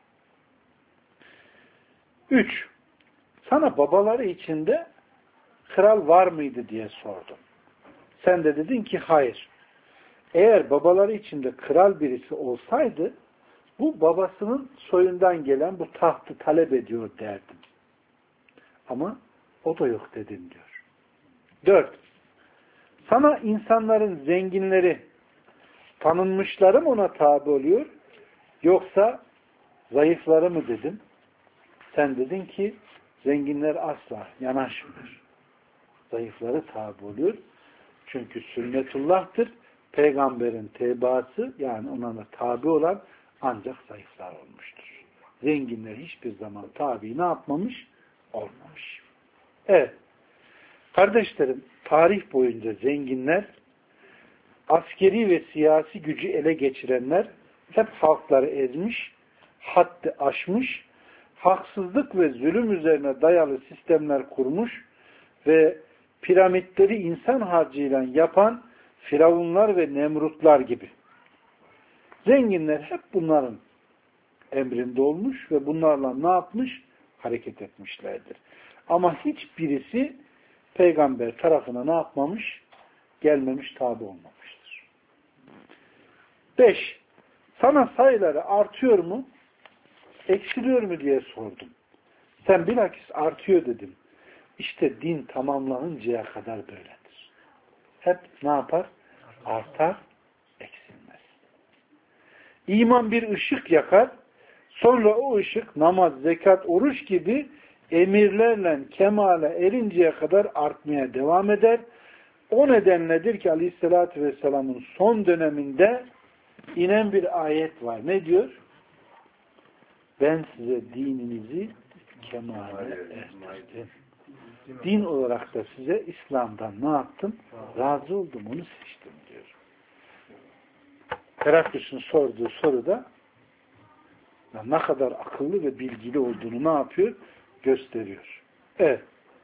Üç, sana babaları içinde kral var mıydı diye sordum. Sen de dedin ki hayır. Eğer babaları içinde kral birisi olsaydı, bu babasının soyundan gelen bu tahtı talep ediyor derdim. Ama o da yok dedin diyor. Dört, sana insanların zenginleri, tanınmışları mı ona tabi oluyor, yoksa zayıfları mı dedim. Sen dedin ki zenginler asla yanaşmıyor. Zayıfları tabi oluyor. Çünkü sünnetullah'tır. Peygamberin tebaası, yani ona da tabi olan ancak zayıflar olmuştur. Zenginler hiçbir zaman tabi ne yapmamış? Olmamış. Evet. Kardeşlerim, tarih boyunca zenginler, askeri ve siyasi gücü ele geçirenler hep halkları ezmiş, haddi aşmış, haksızlık ve zulüm üzerine dayalı sistemler kurmuş ve piramitleri insan harcıyla yapan firavunlar ve nemrutlar gibi. Zenginler hep bunların emrinde olmuş ve bunlarla ne yapmış? Hareket etmişlerdir. Ama hiçbirisi peygamber tarafına ne yapmamış? Gelmemiş, tabi olmamıştır. Beş. Sana sayıları artıyor mu? Eksiliyor mu diye sordum. Sen bilakis artıyor dedim. İşte din tamamlanıncaya kadar böyledir. Hep ne yapar? Artar, eksilmez. İman bir ışık yakar, sonra o ışık namaz, zekat, oruç gibi emirlerle kemale erinceye kadar artmaya devam eder. O nedenledir ki Aleyhisselatü Vesselam'ın son döneminde inen bir ayet var. Ne diyor? Ben size dininizi kemale erdirdim. Din olarak da size İslam'dan ne yaptım? Razı oldum, onu seçtim diyor. Heraklüs'ün sorduğu soruda ne kadar akıllı ve bilgili olduğunu ne yapıyor? Gösteriyor. Evet.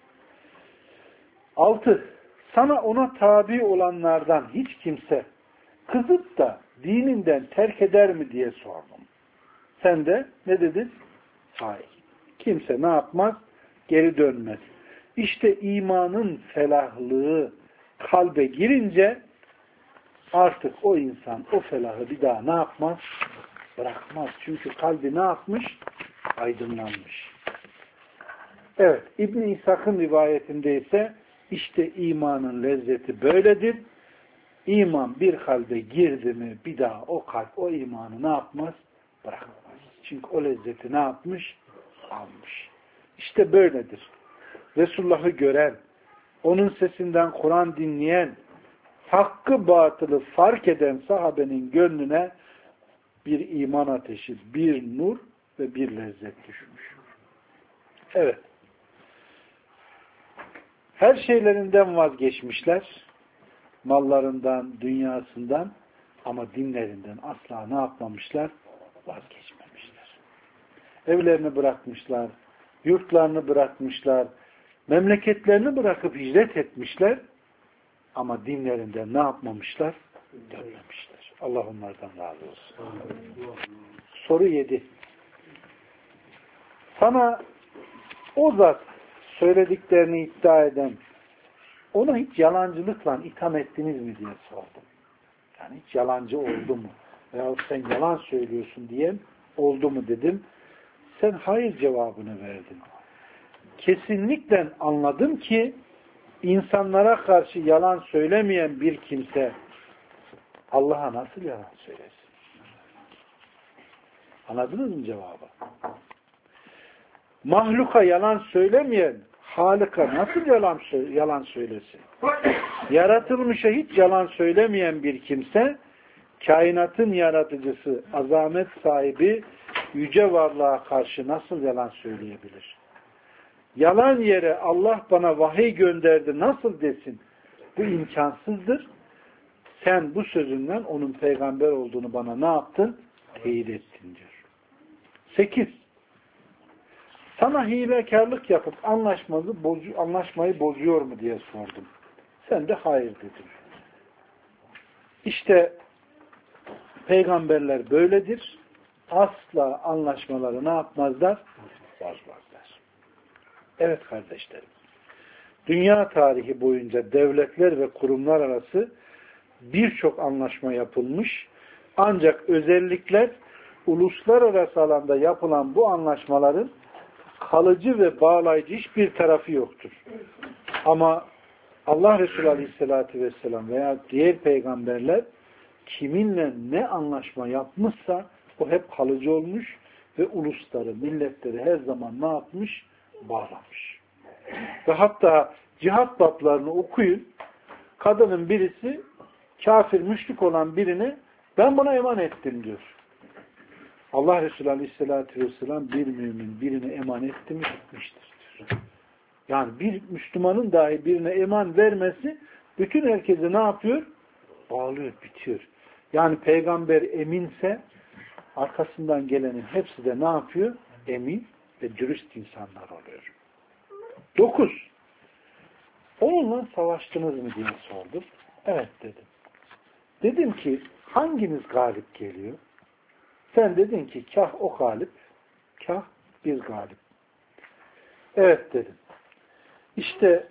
Altı. Sana ona tabi olanlardan hiç kimse kızıp da dininden terk eder mi diye sordum. Sen de ne dedin? Hayır. Kimse ne yapmaz? Geri dönmez. İşte imanın felahlığı kalbe girince artık o insan o felahı bir daha ne yapmaz? Bırakmaz. Çünkü kalbi ne yapmış? Aydınlanmış. Evet. İbn-i İshak'ın rivayetinde ise işte imanın lezzeti böyledir. İman bir kalbe girdi mi bir daha o kalp o imanı ne yapmaz? Bırakmaz. Çünkü o lezzeti ne yapmış? Almış. İşte böyledir. Resulullah'ı gören, onun sesinden Kur'an dinleyen, hakkı batılı fark eden sahabenin gönlüne bir iman ateşi, bir nur ve bir lezzet düşmüş. Evet. Her şeylerinden vazgeçmişler. Mallarından, dünyasından, ama dinlerinden asla ne yapmamışlar? Vazgeçmemişler. Evlerini bırakmışlar, yurtlarını bırakmışlar, memleketlerini bırakıp hicret etmişler. Ama dinlerinden ne yapmamışlar? Dönmemişler. Allah onlardan razı olsun. Soru yedi. Sana o zat söylediklerini iddia eden, ona hiç yalancılıkla itham ettiniz mi diye sordum. Yani hiç yalancı oldu mu? Veyahut sen yalan söylüyorsun diyen oldu mu dedim. Sen hayır cevabını verdin. Kesinlikle anladım ki insanlara karşı yalan söylemeyen bir kimse Allah'a nasıl yalan söylesin? Anladınız mı cevabı? Mahluka yalan söylemeyen Halık'a nasıl yalan, yalan söylesin? Yaratılmışa hiç yalan söylemeyen bir kimse kainatın yaratıcısı, azamet sahibi yüce varlığa karşı nasıl yalan söyleyebilir? Yalan yere Allah bana vahiy gönderdi nasıl desin? Bu imkansızdır. Sen bu sözünden onun peygamber olduğunu bana ne yaptın? Teyit ettin diyor. Sekiz. Sana hilekarlık yapıp anlaşmayı, bozu, anlaşmayı bozuyor mu diye sordum. Sen de hayır dedin. İşte peygamberler böyledir. Asla anlaşmaları ne yapmazlar? Bozmazlar. Evet kardeşlerim. Dünya tarihi boyunca devletler ve kurumlar arası birçok anlaşma yapılmış. Ancak özellikler uluslararası alanda yapılan bu anlaşmaların kalıcı ve bağlayıcı hiçbir tarafı yoktur. Ama Allah Resulü Aleyhisselatü Vesselam veya diğer peygamberler kiminle ne anlaşma yapmışsa o hep kalıcı olmuş ve ulusları, milletleri her zaman ne yapmış? Bağlamış. Ve hatta cihat bablarını okuyun. Kadının birisi kafir, müşrik olan birine ben buna eman ettim diyor. Allah Resulü Aleyhisselatü Vesselam bir mümin birine eman etti mi gitmiştir diyor. Yani bir Müslümanın dahi birine eman vermesi bütün herkese ne yapıyor? Bağlıyor, bitiyor. Yani peygamber eminse arkasından gelenin hepsi de ne yapıyor? Emin ve dürüst insanlar oluyor. Dokuz. Onunla savaştınız mı diye sordum. Evet dedim. Dedim ki hanginiz galip geliyor? Sen dedin ki kah o galip, kah biz galip. Evet dedim. İşte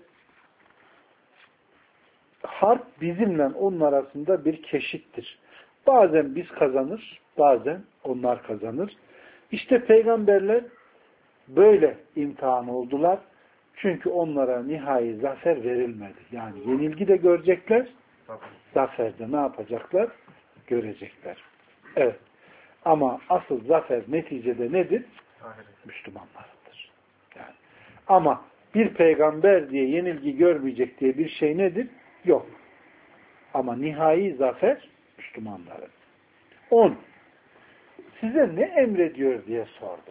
harp bizimle onun arasında bir keşittir. Bazen biz kazanır, bazen onlar kazanır. İşte peygamberler böyle imtihan oldular. Çünkü onlara nihai zafer verilmedi. Yani yenilgi de görecekler, zaferde ne yapacaklar? Görecekler. Evet. Ama asıl zafer neticede nedir? Müslümanlardır. Yani. Ama bir peygamber diye yenilgi görmeyecek diye bir şey nedir? Yok. Ama nihai zafer Müslümanların. On. Size ne emrediyor diye sordum.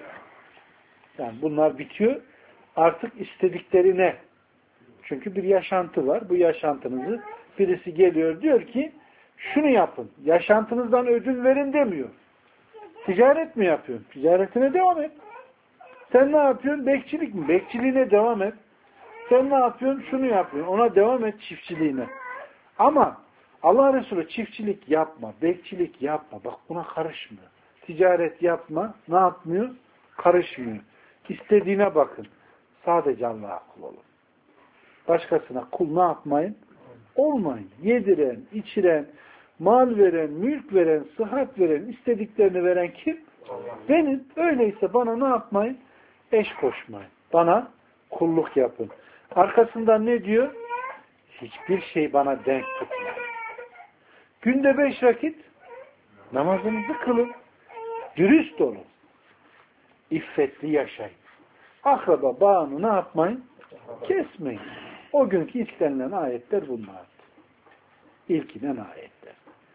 Yani bunlar bitiyor. Artık istedikleri ne? Çünkü bir yaşantı var. Bu yaşantınızı birisi geliyor diyor ki şunu yapın. Yaşantınızdan ödün verin demiyor. Ticaret mi yapıyorsun? Ticaretine devam et. Sen ne yapıyorsun? Bekçilik mi? Bekçiliğine devam et. Sen ne yapıyorsun? Şunu yapıyorsun. Ona devam et çiftçiliğine. Ama Allah Resulü çiftçilik yapma, bekçilik yapma. Bak buna karışmıyor. Ticaret yapma. Ne yapmıyor? Karışmıyor. İstediğine bakın. Sadece Allah'a kul olun. Başkasına kul ne yapmayın? Olmayın. Yediren, içiren, mal veren, mülk veren, sıhhat veren, istediklerini veren kim? Allah. Benim. Öyleyse bana ne yapmayın? Eş koşmayın. Bana kulluk yapın. Arkasından ne diyor? Hiçbir şey bana denk tutmayın. Günde beş vakit namazınızı kılın. Dürüst olun. İffetli yaşayın. Akraba bağını ne yapmayın? Kesmeyin. O günkü istenilen ayetler bunlardır. İlk inen ayetler.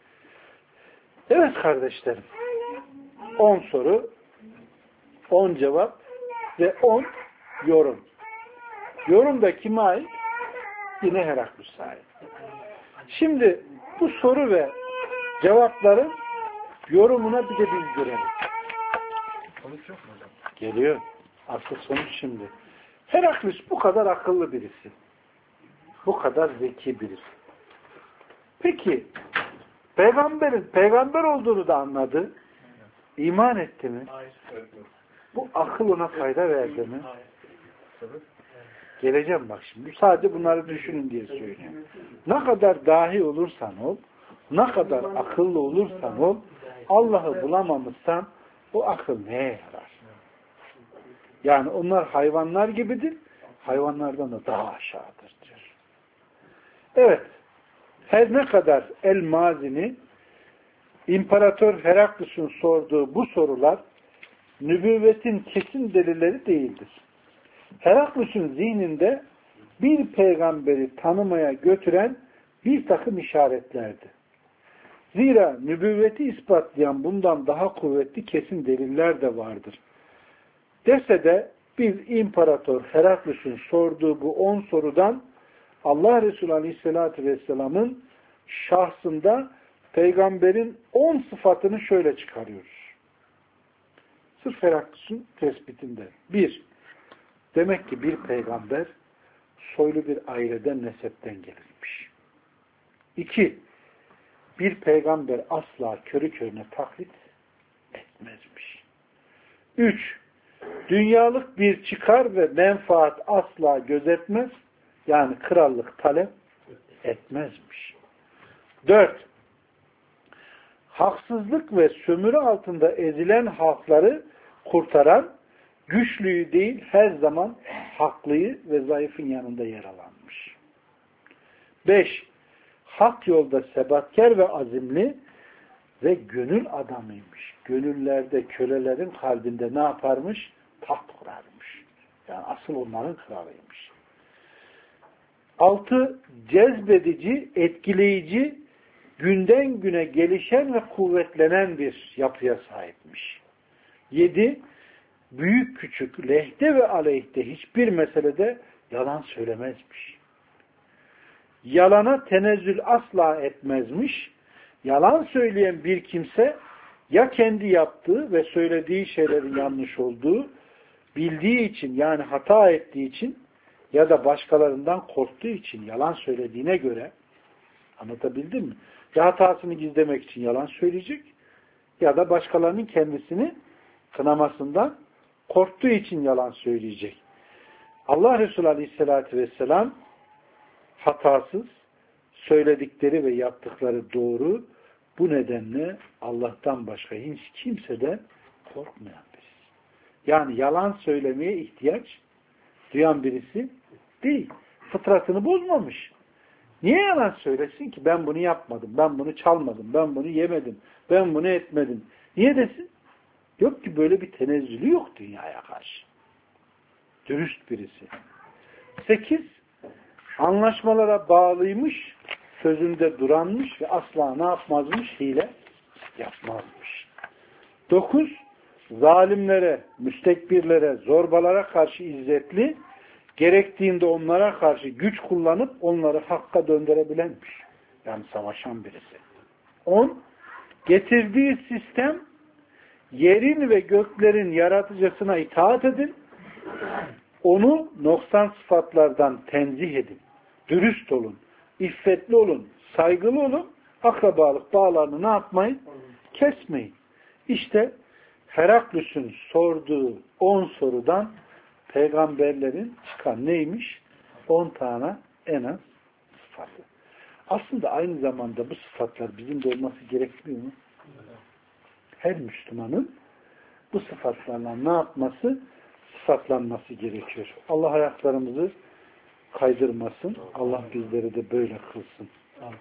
Evet kardeşlerim. On soru, on cevap ve on yorum. Yorum da kime ait? Yine Heraklüs'e ait. Şimdi bu soru ve cevapların yorumuna bir de biz görelim. Sonuç yok mu hocam? Geliyor. Asıl sonuç şimdi. Heraklüs bu kadar akıllı birisi. Bu kadar zeki birisi. Peki peygamberin peygamber olduğunu da anladı. İman etti mi? Hayır. Bu akıl ona fayda verdi mi? Hayır. Geleceğim bak şimdi. Sadece bunları düşünün diye söylüyorum. Ne kadar dahi olursan ol, ne kadar akıllı olursan ol, Allah'ı bulamamışsan o akıl neye yarar? Yani onlar hayvanlar gibidir. Hayvanlardan da daha aşağıdır diyor. Evet. Her ne kadar El-Mazini İmparator Heraklus'un sorduğu bu sorular nübüvvetin kesin delilleri değildir. Heraklus'un zihninde bir peygamberi tanımaya götüren bir takım işaretlerdi. Zira nübüvveti ispatlayan bundan daha kuvvetli kesin deliller de vardır. Dese de biz İmparator Heraklus'un sorduğu bu on sorudan Allah Resulü Aleyhisselatü Vesselam'ın şahsında peygamberin on sıfatını şöyle çıkarıyoruz. Sırf Heraklus'un tespitinde. Bir, demek ki bir peygamber soylu bir aileden, nesepten gelirmiş. İki, bir peygamber asla körü körüne taklit etmezmiş. Üç, dünyalık bir çıkar ve menfaat asla gözetmez, yani krallık talep etmezmiş. Dört, haksızlık ve sömürü altında ezilen halkları kurtaran, güçlüyü değil her zaman haklıyı ve zayıfın yanında yer alanmış. Beş, hak yolda sebatkar ve azimli ve gönül adamıymış. Gönüllerde, kölelerin kalbinde ne yaparmış? Taht kurarmış. Yani asıl onların kralıymış. Altı, cezbedici, etkileyici, günden güne gelişen ve kuvvetlenen bir yapıya sahipmiş. Yedi, büyük küçük, lehte ve aleyhte hiçbir meselede yalan söylemezmiş. Yalana tenezzül asla etmezmiş. Yalan söyleyen bir kimse ya kendi yaptığı ve söylediği şeylerin yanlış olduğu, bildiği için yani hata ettiği için ya da başkalarından korktuğu için yalan söylediğine göre, anlatabildim mi? Ya hatasını gizlemek için yalan söyleyecek ya da başkalarının kendisini kınamasından korktuğu için yalan söyleyecek. Allah Resulü Aleyhisselatü Vesselam hatasız, söyledikleri ve yaptıkları doğru, bu nedenle Allah'tan başka hiç kimseden korkmayan birisi. Yani yalan söylemeye ihtiyaç duyan birisi değil. Fıtratını bozmamış. Niye yalan söylesin ki? Ben bunu yapmadım, ben bunu çalmadım, ben bunu yemedim, ben bunu etmedim. Niye desin? Yok ki böyle bir tenezzülü yok dünyaya karşı. Dürüst birisi. Sekiz, anlaşmalara bağlıymış, sözünde duranmış ve asla ne yapmazmış? Hile yapmazmış. Dokuz, zalimlere, müstekbirlere, zorbalara karşı izzetli, gerektiğinde onlara karşı güç kullanıp onları hakka döndürebilenmiş. Yani savaşan birisi. On, getirdiği sistem yerin ve göklerin yaratıcısına itaat edin, onu noksan sıfatlardan tenzih edin, dürüst olun, iffetli olun, saygılı olun, akrabalık bağlarını ne yapmayın? Kesmeyin. İşte Heraklus'un sorduğu on sorudan peygamberlerin çıkan neymiş? On tane en az sıfatı. Aslında aynı zamanda bu sıfatlar bizim de olması gerekmiyor mu? Her Müslümanın bu sıfatlarla ne yapması? Sıfatlanması gerekiyor. Allah ayaklarımızı kaydırmasın. Allah bizleri de böyle kılsın.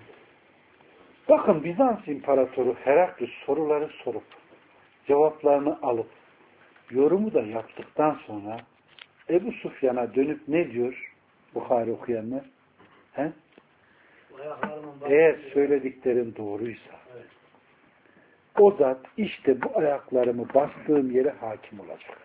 Bakın Bizans İmparatoru Heraklus soruları sorup cevaplarını alıp yorumu da yaptıktan sonra Ebu Sufyan'a dönüp ne diyor Bukhari okuyanlar? He? Eğer söylediklerin doğruysa evet, o zat işte bu ayaklarımı bastığım yere hakim olacak.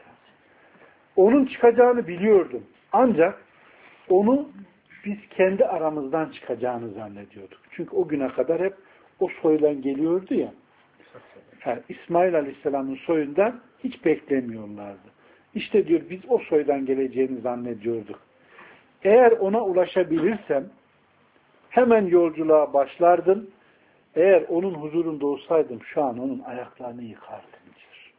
Onun çıkacağını biliyordum. Ancak onu biz kendi aramızdan çıkacağını zannediyorduk. Çünkü o güne kadar hep o soydan geliyordu ya. Yani İsmail Aleyhisselam'ın soyundan hiç beklemiyorlardı. İşte diyor biz o soydan geleceğini zannediyorduk. Eğer ona ulaşabilirsem hemen yolculuğa başlardım. Eğer onun huzurunda olsaydım şu an onun ayaklarını yıkardım diyor.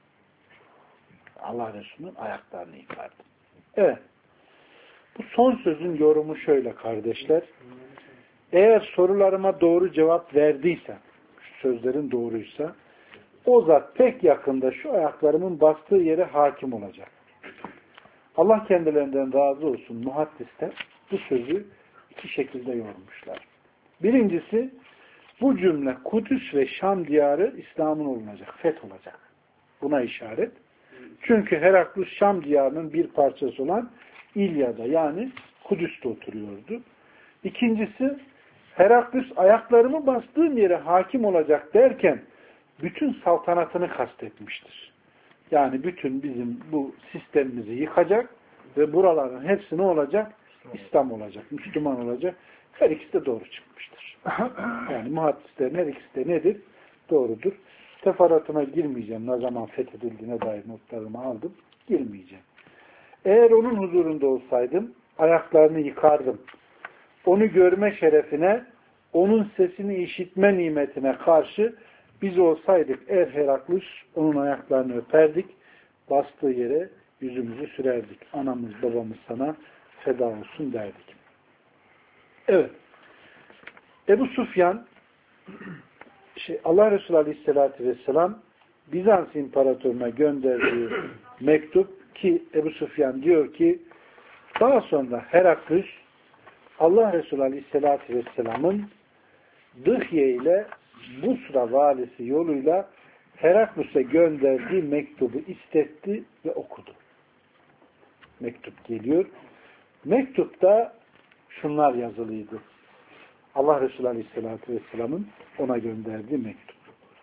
Allah Resulü'nün ayaklarını yıkardım. Evet. Bu son sözün yorumu şöyle kardeşler. Eğer sorularıma doğru cevap verdiyse, şu sözlerin doğruysa, o zat pek yakında şu ayaklarımın bastığı yere hakim olacak. Allah kendilerinden razı olsun, muhaddisler bu sözü iki şekilde yormuşlar. Birincisi, bu cümle Kudüs ve Şam diyarı İslam'ın olunacak, feth olacak. Buna işaret. Çünkü Heraklus Şam diyarının bir parçası olan İlya'da yani Kudüs'te oturuyordu. İkincisi, Heraklus ayaklarımı bastığım yere hakim olacak derken bütün saltanatını kastetmiştir. Yani bütün bizim bu sistemimizi yıkacak ve buraların hepsi ne olacak? İslam olacak, Müslüman olacak. Her ikisi de doğru çıkmıştır. Yani muhaddislerin her ikisi de nedir? Doğrudur. Teferruatına girmeyeceğim. Ne zaman fethedildiğine dair notlarımı aldım. Girmeyeceğim. Eğer onun huzurunda olsaydım ayaklarını yıkardım. Onu görme şerefine, onun sesini işitme nimetine karşı biz olsaydık eğer Heraklus onun ayaklarını öperdik, bastığı yere yüzümüzü sürerdik. Anamız babamız sana feda olsun derdik. Evet. Ebu Sufyan şey, Allah Resulü Aleyhisselatü Vesselam Bizans İmparatoruna gönderdiği mektup ki Ebu Sufyan diyor ki daha sonra Heraklus Allah Resulü Aleyhisselatü Vesselam'ın Dıhye ile Busra valisi yoluyla Heraklus'a gönderdiği mektubu istetti ve okudu. Mektup geliyor. Mektupta şunlar yazılıydı. Allah Resulü Aleyhisselatü Vesselam'ın ona gönderdiği mektup.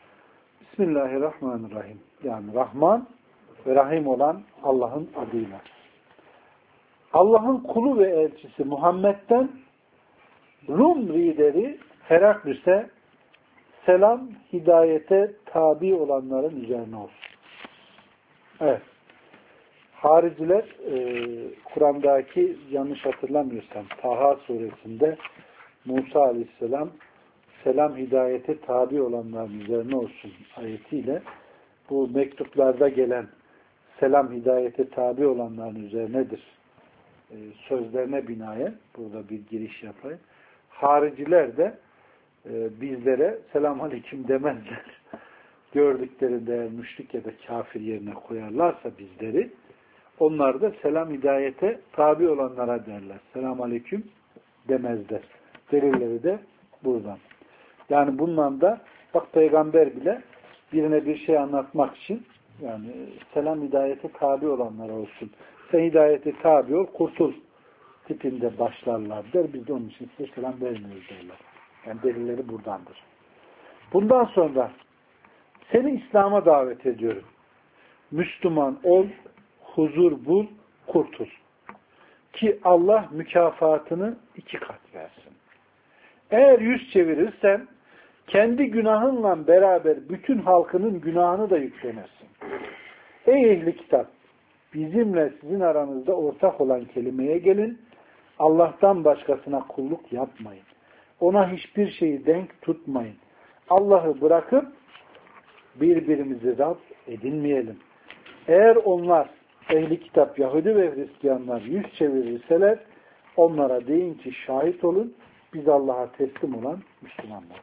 Bismillahirrahmanirrahim. Yani Rahman ve Rahim olan Allah'ın adıyla. Allah'ın kulu ve elçisi Muhammed'den Rum lideri Heraklus'e selam, hidayete tabi olanların üzerine olsun. Evet. Hariciler e, Kur'an'daki yanlış hatırlamıyorsam Taha suresinde Musa aleyhisselam selam hidayete tabi olanların üzerine olsun ayetiyle bu mektuplarda gelen selam hidayete tabi olanların üzerinedir e, sözlerine binaen burada bir giriş yapayım. Hariciler de e, bizlere selam aleyküm demezler. Gördüklerinde müşrik ya da kafir yerine koyarlarsa bizleri onlar da selam hidayete tabi olanlara derler. Selam aleyküm demezler. Delilleri de buradan. Yani bundan da bak peygamber bile birine bir şey anlatmak için yani selam hidayete tabi olanlara olsun. Sen hidayete tabi ol, kurtul tipinde başlarlar der. Biz de onun için size selam vermiyoruz derler. Yani delilleri buradandır. Bundan sonra seni İslam'a davet ediyorum. Müslüman ol, huzur bul, kurtul. Ki Allah mükafatını iki kat versin. Eğer yüz çevirirsen kendi günahınla beraber bütün halkının günahını da yüklenirsin. Ey ehli kitap! Bizimle sizin aranızda ortak olan kelimeye gelin. Allah'tan başkasına kulluk yapmayın. Ona hiçbir şeyi denk tutmayın. Allah'ı bırakıp birbirimizi Rab edinmeyelim. Eğer onlar ehli kitap Yahudi ve Hristiyanlar yüz çevirirseler onlara deyin ki şahit olun biz Allah'a teslim olan Müslümanlarız.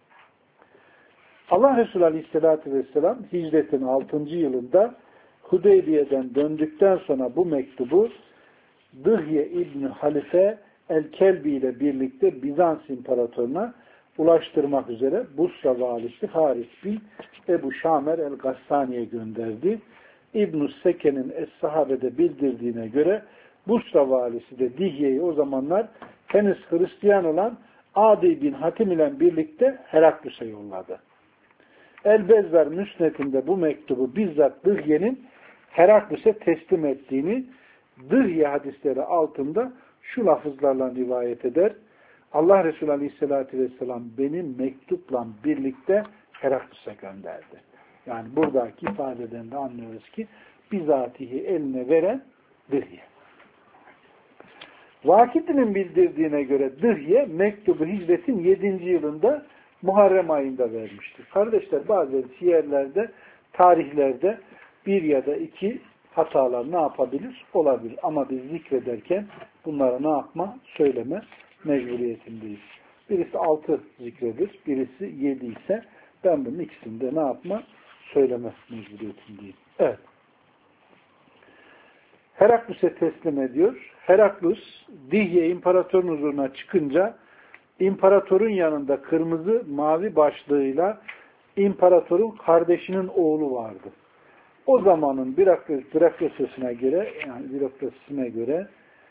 Allah Resulü Aleyhisselatü Vesselam hicretin altıncı yılında Hudeybiye'den döndükten sonra bu mektubu Dıhye İbni Halife El-Kelbi ile birlikte Bizans İmparatoruna ulaştırmak üzere Busra valisi Haris bin Ebu Şamer El-Gassani'ye gönderdi. İbn-i Seke'nin Es-Sahabe'de bildirdiğine göre Busra valisi de Dihye'yi o zamanlar henüz Hristiyan olan Adi bin Hatim ile birlikte Heraklus'a yolladı. El-Bezzar Müsnet'inde bu mektubu bizzat Dihye'nin Heraklus'e teslim ettiğini Dihye hadisleri altında şu lafızlarla rivayet eder. Allah Resulü Aleyhisselatü Vesselam benim mektupla birlikte Heraklus'a gönderdi. Yani buradaki ifadeden de anlıyoruz ki bizatihi eline veren Dihye. Vakitinin bildirdiğine göre Dıhye mektubu hicretin yedinci yılında Muharrem ayında vermiştir. Kardeşler, bazen siyerlerde, tarihlerde bir ya da iki hatalar ne yapabilir? Olabilir. Ama biz zikrederken bunlara ne yapma? Söyleme mecburiyetindeyiz. Birisi altı zikredir, birisi yedi ise ben bunun ikisinde ne yapma? Söyleme mecburiyetindeyim. Evet. Heraklus'e teslim ediyor. Heraklus, Dihye imparatorun huzuruna çıkınca imparatorun yanında kırmızı mavi başlığıyla imparatorun kardeşinin oğlu vardı. O zamanın bürokrasisine göre, yani bürokrasisine göre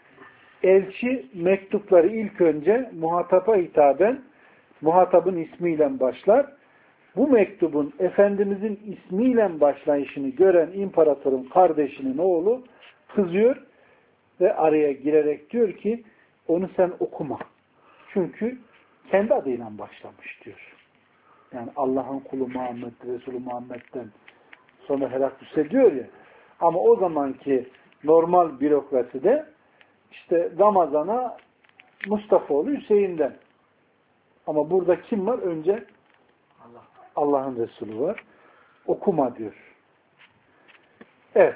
elçi mektupları ilk önce muhataba hitaben muhatabın ismiyle başlar. Bu mektubun Efendimizin ismiyle başlayışını gören imparatorun kardeşinin oğlu kızıyor ve araya girerek diyor ki onu sen okuma. Çünkü kendi adıyla başlamış diyor. Yani Allah'ın kulu Muhammed, Resulü Muhammed'den sonra Heraklüs'e diyor ya. Ama o zamanki normal bürokraside işte Ramazan'a Mustafaoğlu Hüseyin'den. Ama burada kim var? Önce Allah. Allah'ın Resulü var. Okuma diyor. Evet.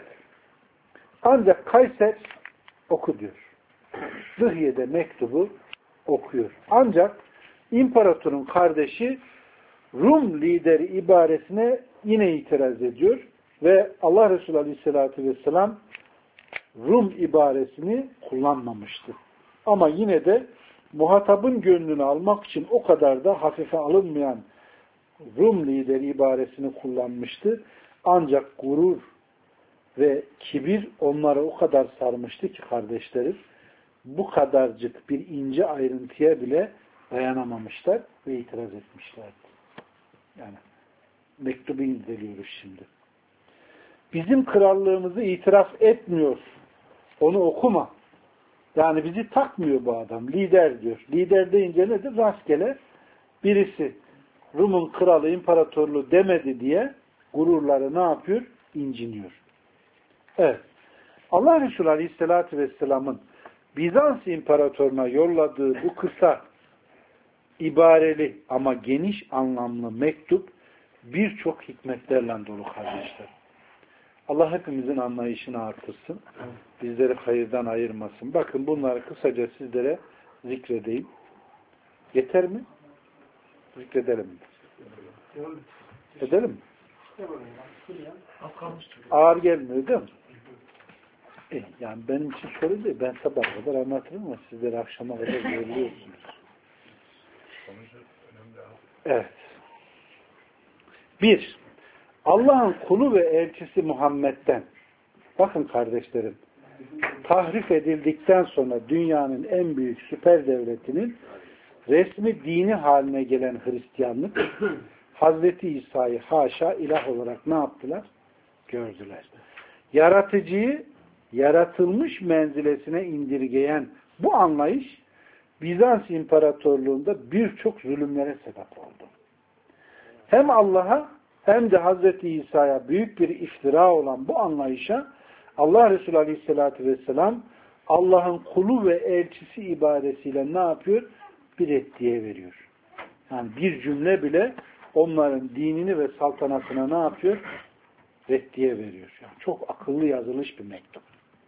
Ancak Kayser oku diyor. Dıhye'de mektubu okuyor. Ancak imparatorun kardeşi Rum lideri ibaresine yine itiraz ediyor ve Allah Resulü Aleyhisselatü Vesselam Rum ibaresini kullanmamıştı. Ama yine de muhatabın gönlünü almak için o kadar da hafife alınmayan Rum lideri ibaresini kullanmıştı. Ancak gurur ve kibir onları o kadar sarmıştı ki kardeşlerim, bu kadarcık bir ince ayrıntıya bile dayanamamışlar ve itiraz etmişlerdi. Yani mektubu inceliyoruz şimdi. Bizim krallığımızı itiraf etmiyor. Onu okuma. Yani bizi takmıyor bu adam. Lider diyor. Lider deyince nedir? Rastgele birisi Rum'un kralı, imparatorluğu demedi diye gururları ne yapıyor? İnciniyor. Evet. Allah Resulü Aleyhisselatü Vesselam'ın Bizans imparatoruna yolladığı bu kısa, ibareli ama geniş anlamlı mektup birçok hikmetlerle dolu kardeşler. Allah hepimizin anlayışını artırsın. Bizleri hayırdan ayırmasın. Bakın bunları kısaca sizlere zikredeyim. Yeter mi? Zikredelim mi? Edelim mi? Ağır gelmiyor değil mi? E, yani benim için sorun değil. Ben sabah kadar anlatırım ama sizleri akşama kadar görüyorsunuz. Evet. Bir, Allah'ın kulu ve elçisi Muhammed'den, bakın kardeşlerim, tahrif edildikten sonra dünyanın en büyük süper devletinin resmi dini haline gelen Hristiyanlık, Hazreti İsa'yı haşa ilah olarak ne yaptılar? Gördüler. Yaratıcıyı yaratılmış menzilesine indirgeyen bu anlayış Bizans İmparatorluğu'nda birçok zulümlere sebep oldu. Hem Allah'a hem de Hazreti İsa'ya büyük bir iftira olan bu anlayışa Allah Resulü Aleyhisselatü Vesselam Allah'ın kulu ve elçisi ibaresiyle ne yapıyor? Bir reddiye veriyor. Yani bir cümle bile onların dinini ve saltanatına ne yapıyor? Reddiye veriyor. Yani çok akıllı yazılmış bir mektup.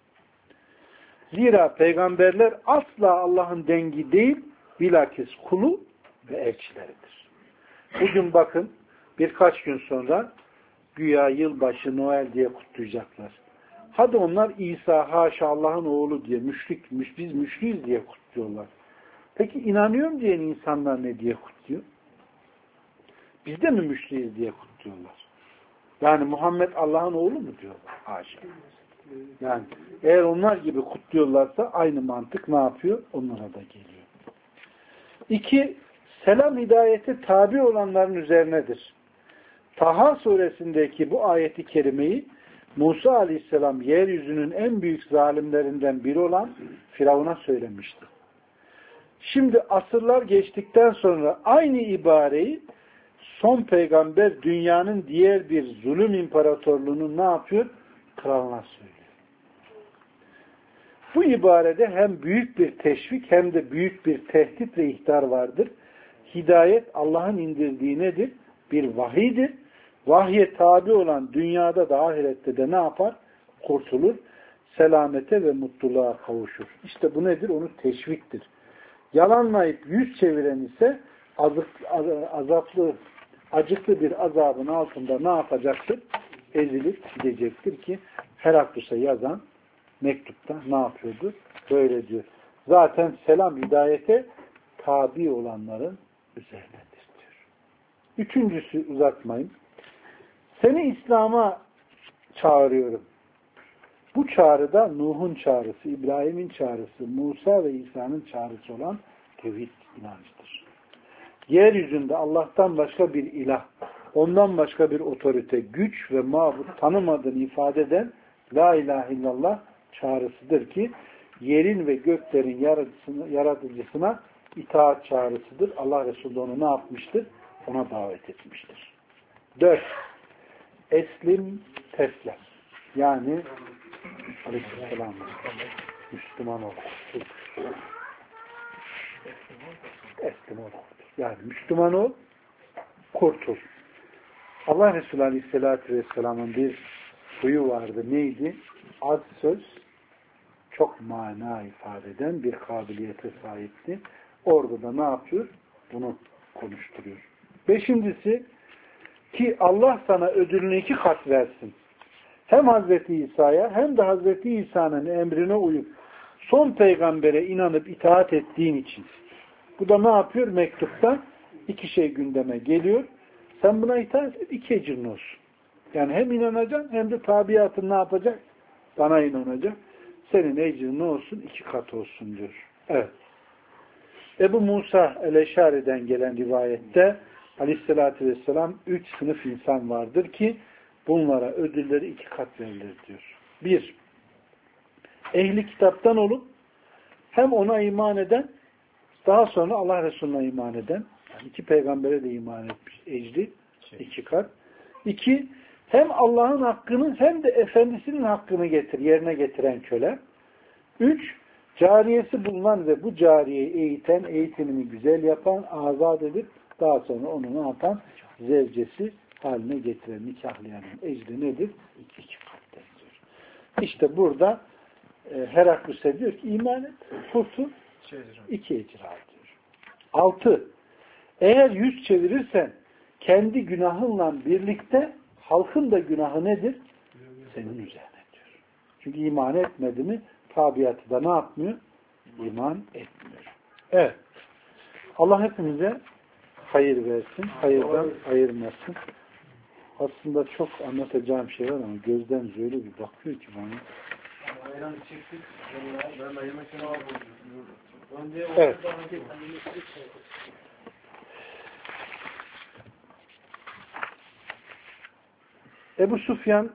Zira peygamberler asla Allah'ın dengi değil, bilakis kulu ve elçileridir. Bugün bakın, birkaç gün sonra güya yılbaşı, Noel diye kutlayacaklar. Hadi onlar İsa haşa Allah'ın oğlu diye, müşrik, müş, biz müşriyiz diye kutluyorlar. Peki inanıyorum diyen insanlar ne diye kutluyor? Biz de mi müşriyiz diye kutluyorlar? Yani Muhammed Allah'ın oğlu mu diyorlar? Haşa. Yani eğer onlar gibi kutluyorlarsa aynı mantık ne yapıyor? Onlara da geliyor. İki, selam hidayete tabi olanların üzerinedir. Taha suresindeki bu ayeti kerimeyi Musa aleyhisselam yeryüzünün en büyük zalimlerinden biri olan Firavun'a söylemişti. Şimdi asırlar geçtikten sonra aynı ibareyi son peygamber dünyanın diğer bir zulüm imparatorluğunun ne yapıyor? Kralına söylüyor. Bu ibarede hem büyük bir teşvik hem de büyük bir tehdit ve ihtar vardır. Hidayet Allah'ın indirdiği nedir? Bir vahiydir. Vahye tabi olan dünyada da ahirette de ne yapar? Kurtulur. Selamete ve mutluluğa kavuşur. İşte bu nedir? Onu teşviktir. Yalanlayıp yüz çeviren ise azık, azaplı, acıklı bir azabın altında ne yapacaktır? Ezilip gidecektir ki Heraklus'a yazan mektupta ne yapıyordu? Böyle diyor. Zaten selam hidayete tabi olanların üzerindedir diyor. Üçüncüsü, uzatmayın. Seni İslam'a çağırıyorum. Bu çağrıda Nuh'un çağrısı, İbrahim'in çağrısı, Musa ve İsa'nın çağrısı olan tevhid inançtır. Yeryüzünde Allah'tan başka bir ilah, ondan başka bir otorite, güç ve mabut tanımadığını ifade eden La ilahe illallah çağrısıdır ki yerin ve göklerin yaratıcısına itaat çağrısıdır. Allah Resulü onu ne yapmıştır? Ona davet etmiştir. Dört. Eslim teslem. Yani Aleyhisselam Müslüman ol. Eslim ol. Yani Müslüman ol, kurtul. Allah Resulü Aleyhisselatü Vesselam'ın bir huyu vardı. Neydi? Az söz çok mana ifade eden bir kabiliyete sahipti. Orada da ne yapıyor? Bunu konuşturuyor. Beşincisi ki Allah sana ödülünü iki kat versin. Hem Hazreti İsa'ya hem de Hazreti İsa'nın emrine uyup son peygambere inanıp itaat ettiğin için. Bu da ne yapıyor? Mektupta iki şey gündeme geliyor. Sen buna itaat et, iki ecrin olsun. Yani hem inanacaksın hem de tabiatın ne yapacak? Bana inanacak. Senin ecrin ne olsun? İki kat olsun diyor. Evet. Ebu Musa el-Eşari'den gelen rivayette Aleyhisselatü Vesselam üç sınıf insan vardır ki bunlara ödülleri iki kat verilir diyor. Bir, ehli kitaptan olup hem ona iman eden, daha sonra Allah Resulü'ne iman eden, yani iki peygambere de iman etmiş, ecri iki kat. İki, hem Allah'ın hakkını hem de efendisinin hakkını getir, yerine getiren köle. Üç, cariyesi bulunan ve bu cariyeyi eğiten, eğitimini güzel yapan, azat edip daha sonra onu ne yapan? Zevcesi haline getiren, nikahlayanın ecri nedir? İki, iki kat diyor. İşte burada e, Heraklus'e diyor ki iman et, kurtul, iki ecir al diyor. Altı, eğer yüz çevirirsen kendi günahınla birlikte halkın da günahı nedir? Senin üzerine diyor. Çünkü iman etmedi mi tabiatı da ne yapmıyor? İman etmiyor. Evet. Allah hepimize hayır versin. Hayırdan ayırmasın. Aslında çok anlatacağım şey var ama gözden öyle bir bakıyor ki bana. Evet. Ebu Sufyan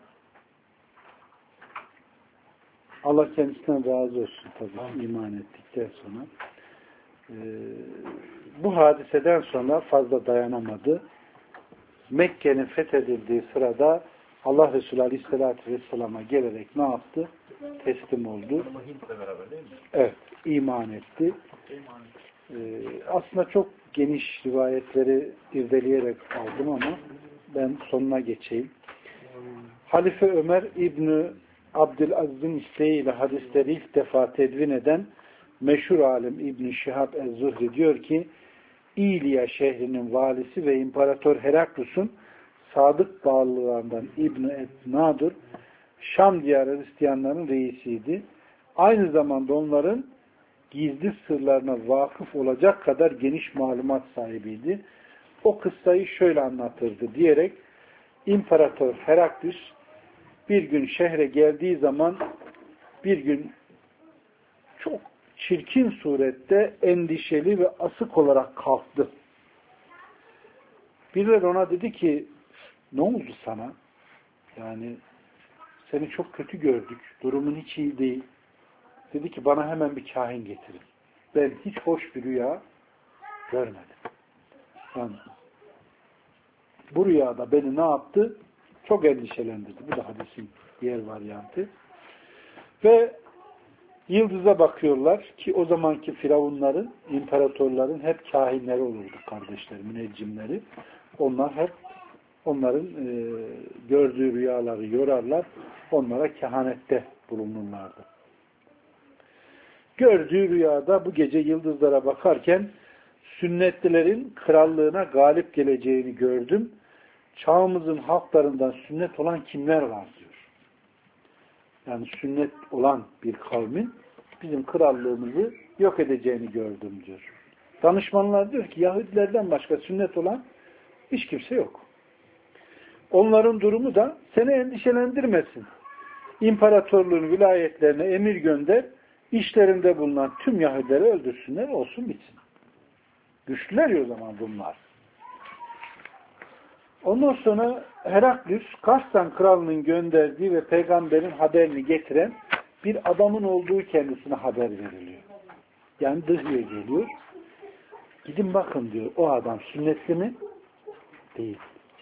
Allah kendisinden razı olsun tabii iman ettikten sonra. Ee, bu hadiseden sonra fazla dayanamadı. Mekke'nin fethedildiği sırada Allah Resulü Aleyhisselatü Vesselam'a gelerek ne yaptı? Teslim oldu. Evet, iman etti. Ee, aslında çok geniş rivayetleri irdeleyerek aldım ama ben sonuna geçeyim. Halife Ömer İbni Abdülaziz'in isteğiyle hadisleri ilk defa tedvin eden meşhur alim İbn Şihab ez-Zuhri diyor ki İlya şehrinin valisi ve İmparator Heraklus'un sadık bağlılarından İbn Etnadur Şam diyarı Hristiyanların reisiydi. Aynı zamanda onların gizli sırlarına vakıf olacak kadar geniş malumat sahibiydi. O kıssayı şöyle anlatırdı diyerek İmparator Heraklus bir gün şehre geldiği zaman bir gün çok çirkin surette endişeli ve asık olarak kalktı. Birileri ona dedi ki ne oldu sana? Yani seni çok kötü gördük. Durumun hiç iyi değil. Dedi ki bana hemen bir kahin getirin. Ben hiç hoş bir rüya görmedim. Yani bu rüyada beni ne yaptı? Çok endişelendirdi. Bu da hadisin diğer varyantı. Ve Yıldıza bakıyorlar ki o zamanki firavunların, imparatorların hep kahinleri olurdu kardeşler, müneccimleri. Onlar hep onların e, gördüğü rüyaları yorarlar, onlara kehanette bulunurlardı. Gördüğü rüyada bu gece yıldızlara bakarken sünnetlilerin krallığına galip geleceğini gördüm. Çağımızın halklarından sünnet olan kimler var diyor. Yani sünnet olan bir kavmin bizim krallığımızı yok edeceğini gördüm diyor. Danışmanlar diyor ki Yahudilerden başka sünnet olan hiç kimse yok. Onların durumu da seni endişelendirmesin. İmparatorluğun vilayetlerine emir gönder, işlerinde bulunan tüm Yahudileri öldürsünler, olsun bitsin. Güçlüler ya o zaman bunlar. Ondan sonra Heraklüs, Kars'tan kralının gönderdiği ve peygamberin haberini getiren bir adamın olduğu kendisine haber veriliyor. Yani Dıhye geliyor. Gidin bakın diyor, o adam sünnetli mi? Değil.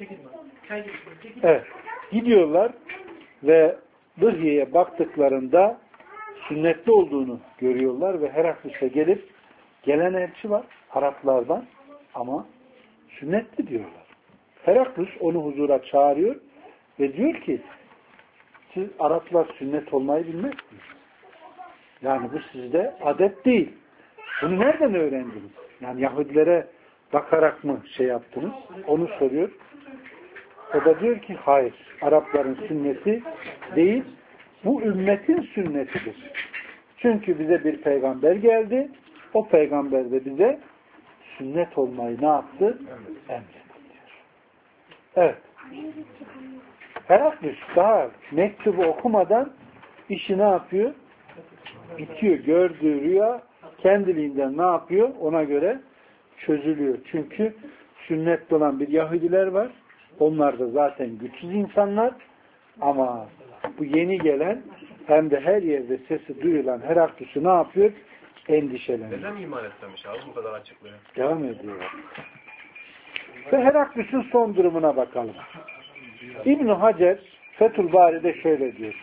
Evet. Gidiyorlar ve Dıhye'ye baktıklarında sünnetli olduğunu görüyorlar ve Heraklüs'e gelip gelen elçi var Araplardan ama sünnetli diyorlar. Heraklüs onu huzura çağırıyor ve diyor ki siz Araplar sünnet olmayı bilmezsiniz. Yani bu sizde adet değil. Bunu nereden öğrendiniz? Yani Yahudilere bakarak mı şey yaptınız? Onu soruyor. O da diyor ki hayır. Arapların sünneti değil. Bu ümmetin sünnetidir. Çünkü bize bir peygamber geldi. O peygamber de bize sünnet olmayı ne yaptı? Emretti. Evet. Heraklüs daha mektubu okumadan işi ne yapıyor? Bitiyor. Gördüğü rüya kendiliğinden ne yapıyor? Ona göre çözülüyor. Çünkü sünnetli olan bir Yahudiler var. Onlar da zaten güçsüz insanlar. Ama bu yeni gelen hem de her yerde sesi duyulan Heraklüs'ü ne yapıyor? Endişeleniyor. Neden iman etmemiş abi bu kadar açıklıyor? Devam ediyor. Ve Heraklüs'ün son durumuna bakalım. İbn-i Hacer Fethül Bari'de şöyle diyor.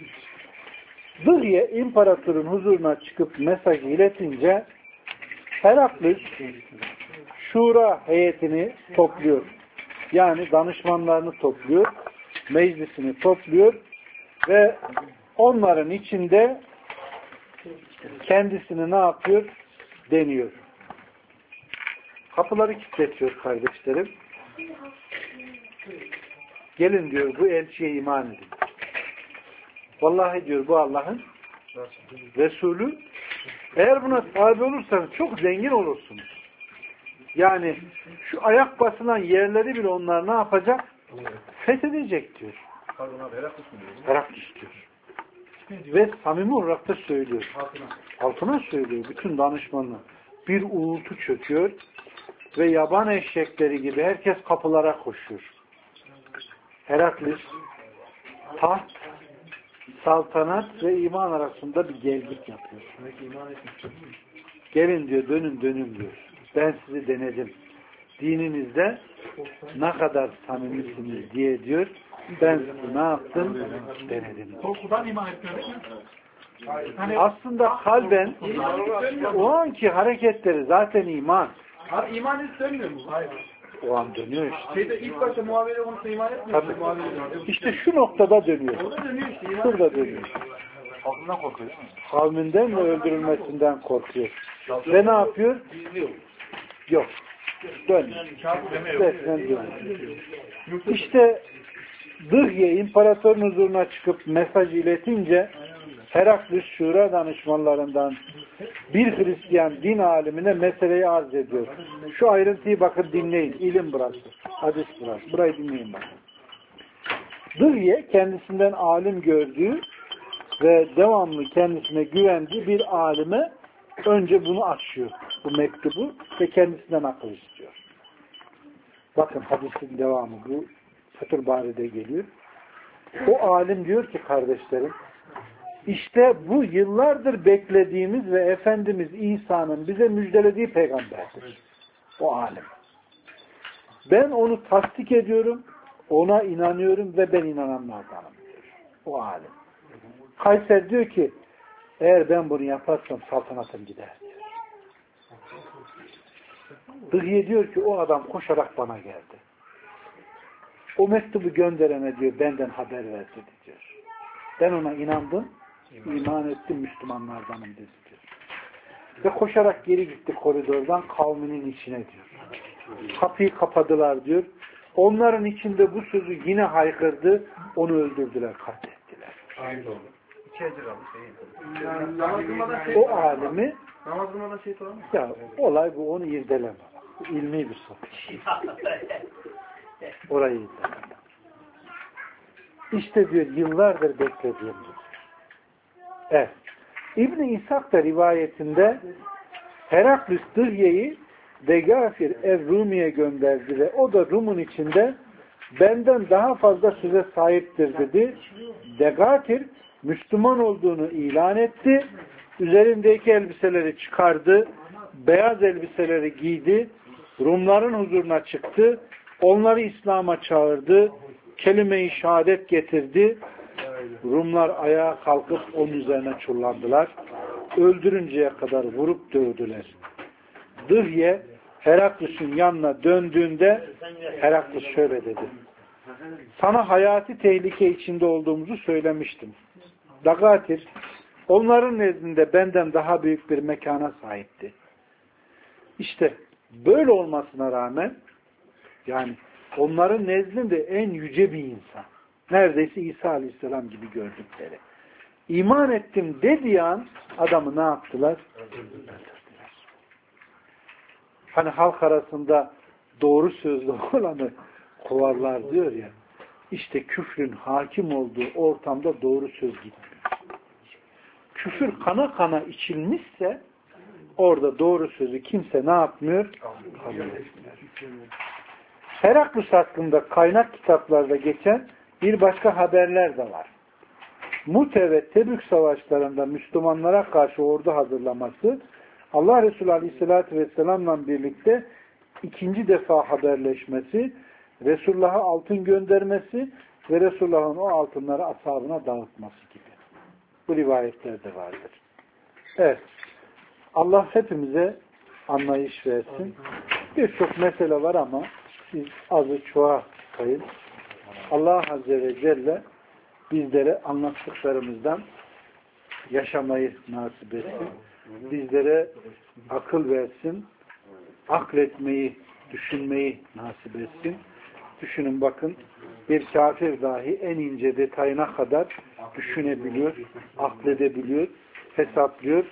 Dıhye imparatorun huzuruna çıkıp mesajı iletince Heraklüs şura heyetini topluyor. Yani danışmanlarını topluyor. Meclisini topluyor ve onların içinde kendisini ne yapıyor? Deniyor. Kapıları kilitletiyor kardeşlerim. Gelin diyor bu elçiye iman edin. Vallahi diyor bu Allah'ın Resulü. Eğer buna tabi olursanız çok zengin olursunuz. Yani şu ayak basılan yerleri bile onlar ne yapacak? Fethedecek diyor. Heraklüs diyor. Ve samimi olarak da söylüyor. Altına söylüyor bütün danışmanlar. Bir uğultu çöküyor ve yaban eşekleri gibi herkes kapılara koşuyor. Heraklüs taht, saltanat ve iman arasında bir gelgit yapıyor. Gelin diyor, dönün dönün diyor. Ben sizi denedim. Dininizde ne kadar samimisiniz diye diyor. Ben sizi ne yaptım? Denedim. Korkudan iman etmiyor değil mi? Aslında kalben o anki hareketleri zaten iman. Abi iman hiç dönmüyor mu? Hayır. O an dönüyor işte. Şeyde ilk başta muhabere konusunda iman etmiyor. Tabii. İşte şu noktada dönüyor. Orada dönüyor işte. İman Şurada dönüyor. Aklından korkuyor değil mi? Kavminden ve öldürülmesinden korkuyor. Ve ne yapıyor? Yok. Dönüyor. Resmen dönüyor. İşte Dıhye imparatorun huzuruna çıkıp mesaj iletince Heraklüs şura danışmanlarından bir Hristiyan din alimine meseleyi arz ediyor. Şu ayrıntıyı bakın dinleyin. İlim burası. Hadis burası. Burayı dinleyin bakın. Dıhye kendisinden alim gördüğü ve devamlı kendisine güvendiği bir alime önce bunu açıyor. Bu mektubu ve kendisinden akıl istiyor. Bakın hadisin devamı bu. Fethül Bari'de geliyor. O alim diyor ki kardeşlerim işte bu yıllardır beklediğimiz ve Efendimiz İsa'nın bize müjdelediği peygamberdir. O alim. Ben onu tasdik ediyorum, ona inanıyorum ve ben inananlardanım diyor. O alim. Kayser diyor ki Eğer ben bunu yaparsam saltanatım gider diyor. Dıhye diyor ki o adam koşarak bana geldi. O mektubu gönderene diyor benden haber verdi diyor. Ben ona inandım, iman ettim, Müslümanlardanım dedi diyor. Ve koşarak geri gitti koridordan kavminin içine diyor. Kapıyı kapadılar diyor. Onların içinde bu sözü yine haykırdı. Onu öldürdüler, katlettiler. Aynı oldu. İçeride kalmış değil. Yani namaz kılmadan şey O alimi namaz kılmadan şey var mı? ya olay bu, onu irdeleme. Bu ilmi bir soru. Orayı irdeleme. İşte diyor yıllardır beklediğim bu. Evet. İbn-i İshak da rivayetinde Heraklus Dıhye'yi Degafir ev-Rumi'ye gönderdi ve o da Rum'un içinde benden daha fazla söze sahiptir dedi. Degafir Müslüman olduğunu ilan etti. Üzerindeki elbiseleri çıkardı. Beyaz elbiseleri giydi. Rumların huzuruna çıktı. Onları İslam'a çağırdı. Kelime-i şehadet getirdi. Rumlar ayağa kalkıp onun üzerine çullandılar. Öldürünceye kadar vurup dövdüler. Dıhye Heraklus'un yanına döndüğünde Heraklus şöyle dedi. Sana hayati tehlike içinde olduğumuzu söylemiştim. Dagatir onların nezdinde benden daha büyük bir mekana sahipti. İşte böyle olmasına rağmen yani onların nezdinde en yüce bir insan. Neredeyse İsa Aleyhisselam gibi gördükleri. İman ettim dediği an adamı ne yaptılar? Öldürdüler. Hani halk arasında doğru sözlü olanı kovarlar diyor ya. İşte küfrün hakim olduğu ortamda doğru söz gitmiyor. Küfür kana kana içilmişse orada doğru sözü kimse ne yapmıyor? Kabul etmiyor. Heraklus hakkında kaynak kitaplarda geçen bir başka haberler de var. Mute ve Tebük savaşlarında Müslümanlara karşı ordu hazırlaması, Allah Resulü Aleyhisselatü Vesselam'la birlikte ikinci defa haberleşmesi, Resulullah'a altın göndermesi ve Resulullah'ın o altınları ashabına dağıtması gibi. Bu rivayetler de vardır. Evet. Allah hepimize anlayış versin. Birçok mesele var ama siz azı çoğa sayın. Allah Azze ve Celle bizlere anlattıklarımızdan yaşamayı nasip etsin. Bizlere akıl versin. Akletmeyi, düşünmeyi nasip etsin. Düşünün bakın, bir kafir dahi en ince detayına kadar düşünebiliyor, akledebiliyor, hesaplıyor.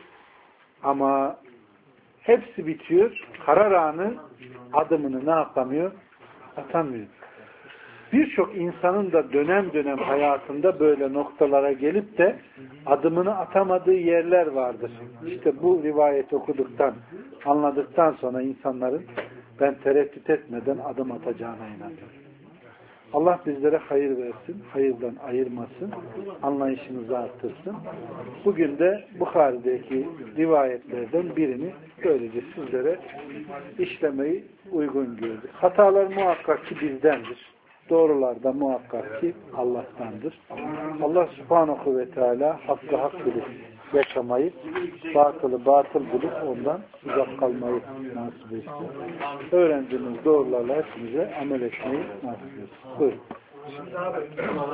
Ama hepsi bitiyor. Karar anı adımını ne yapamıyor? Atamıyor. Birçok insanın da dönem dönem hayatında böyle noktalara gelip de adımını atamadığı yerler vardır. İşte bu rivayet okuduktan, anladıktan sonra insanların ben tereddüt etmeden adım atacağına inanıyorum. Allah bizlere hayır versin, hayırdan ayırmasın, anlayışımızı arttırsın. Bugün de Bukhari'deki rivayetlerden birini böylece sizlere işlemeyi uygun gördük. Hatalar muhakkak ki bizdendir. Doğrular da muhakkak ki Allah'tandır. Allah Subhanahu ve Teala hakkı hak bilip yaşamayı, batılı batıl bilip ondan uzak kalmayı nasip etsin. Öğrendiğimiz doğrularla hepimize amel etmeyi nasip etsin. Buyurun. Şimdi abi,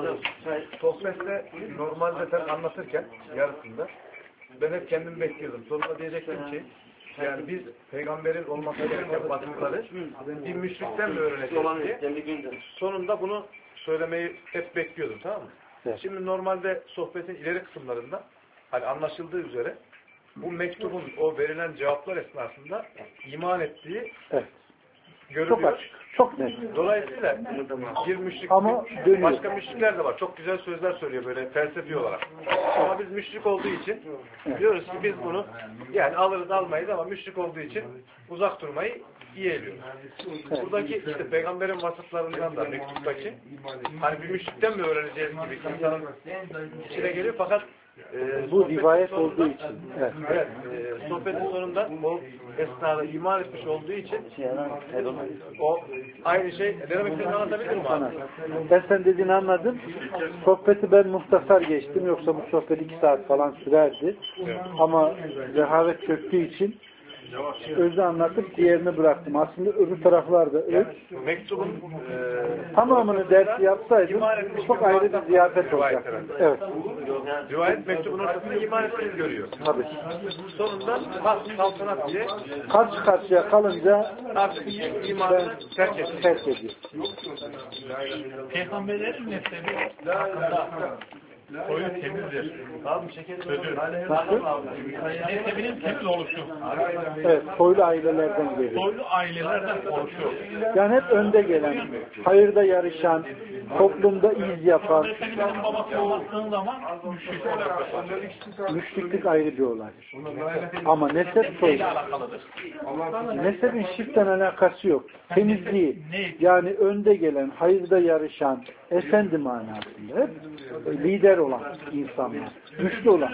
sohbette normalde sen anlatırken yarısında ben hep kendimi bekliyordum. Sonunda diyecektim ki yani biz peygamberin olması gereken vasıfları bir müşrikten mi öğreneceğiz diye sonunda bunu söylemeyi hep bekliyordum, tamam mı? Evet. Şimdi normalde sohbetin ileri kısımlarında hani anlaşıldığı üzere bu mektubun o verilen cevaplar esnasında iman ettiği evet. görülüyor. Çok açık, çok net. Dolayısıyla bir müşrik, ama başka müşrikler de var. Çok güzel sözler söylüyor böyle felsefi olarak. Ama biz müşrik olduğu için diyoruz ki biz bunu yani alırız almayız ama müşrik olduğu için uzak durmayı yeğliyoruz. Evet. Buradaki işte peygamberin vasıflarından da mektuptaki hani bir müşrikten mi öğreneceğiz gibi insanın içine geliyor fakat e, Bu sohbetin rivayet sonunda- olduğu için. Evet. Evet. E, sohbetin sonunda o esnada iman etmiş olduğu için o aynı şey. Ne demek istediğini anlatabilir miyim abi? Ben sen dediğini anladım. Sohbeti ben muhtasar geçtim. Yoksa bu sohbet iki saat falan sürerdi. Ama rehavet çöktüğü için özü anlatıp diğerini bıraktım. Aslında öbür taraflarda öz. Mektubun e, Tamamını dersi yapsaydım çok ayrı bir ziyafet olacak. Evet. rivayet mektubun ortasında iman ettiğini görüyor. Tabii. Sonunda has saltanat diye Karşı karşıya kalınca artık imanı terk ediyor. terk ediyor. Peygamberlerin nesli hakkında soyu temizdir. Sözü. Nasıl? Nesebinin temiz oluşu. Evet. Soylu ailelerden geliyor. Soylu ailelerden oluşuyor. Yani hep önde gelen, hayırda yarışan, toplumda iz yapan, Efendimizin babasına baktığın zaman müşrik oluyor. müşriklik ayrı bir olay. Ama nesep soy. Neyle alakalıdır? Nesebin şiften alakası yok. Temizliği, yani önde gelen, hayırda yarışan, efendi manasında hep lider olan insanlar, güçlü olan.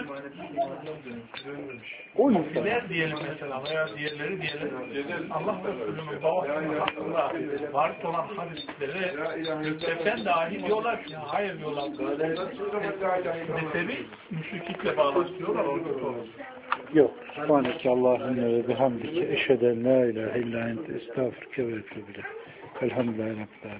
O insan. Diğer diyelim mesela veya diğerleri diyelim. Allah Resulü'nün babasının hakkında varis olan hadisleri göstersen dahi diyorlar ki hayır diyorlar. Nesebi müşriklikle bağlaştırıyorlar. Yok. Subhaneke Allahümme ve bihamdike eşheden la ilahe illa ente estağfurke ve etûbü ileyk. Elhamdülillahi Rabbil âlemin.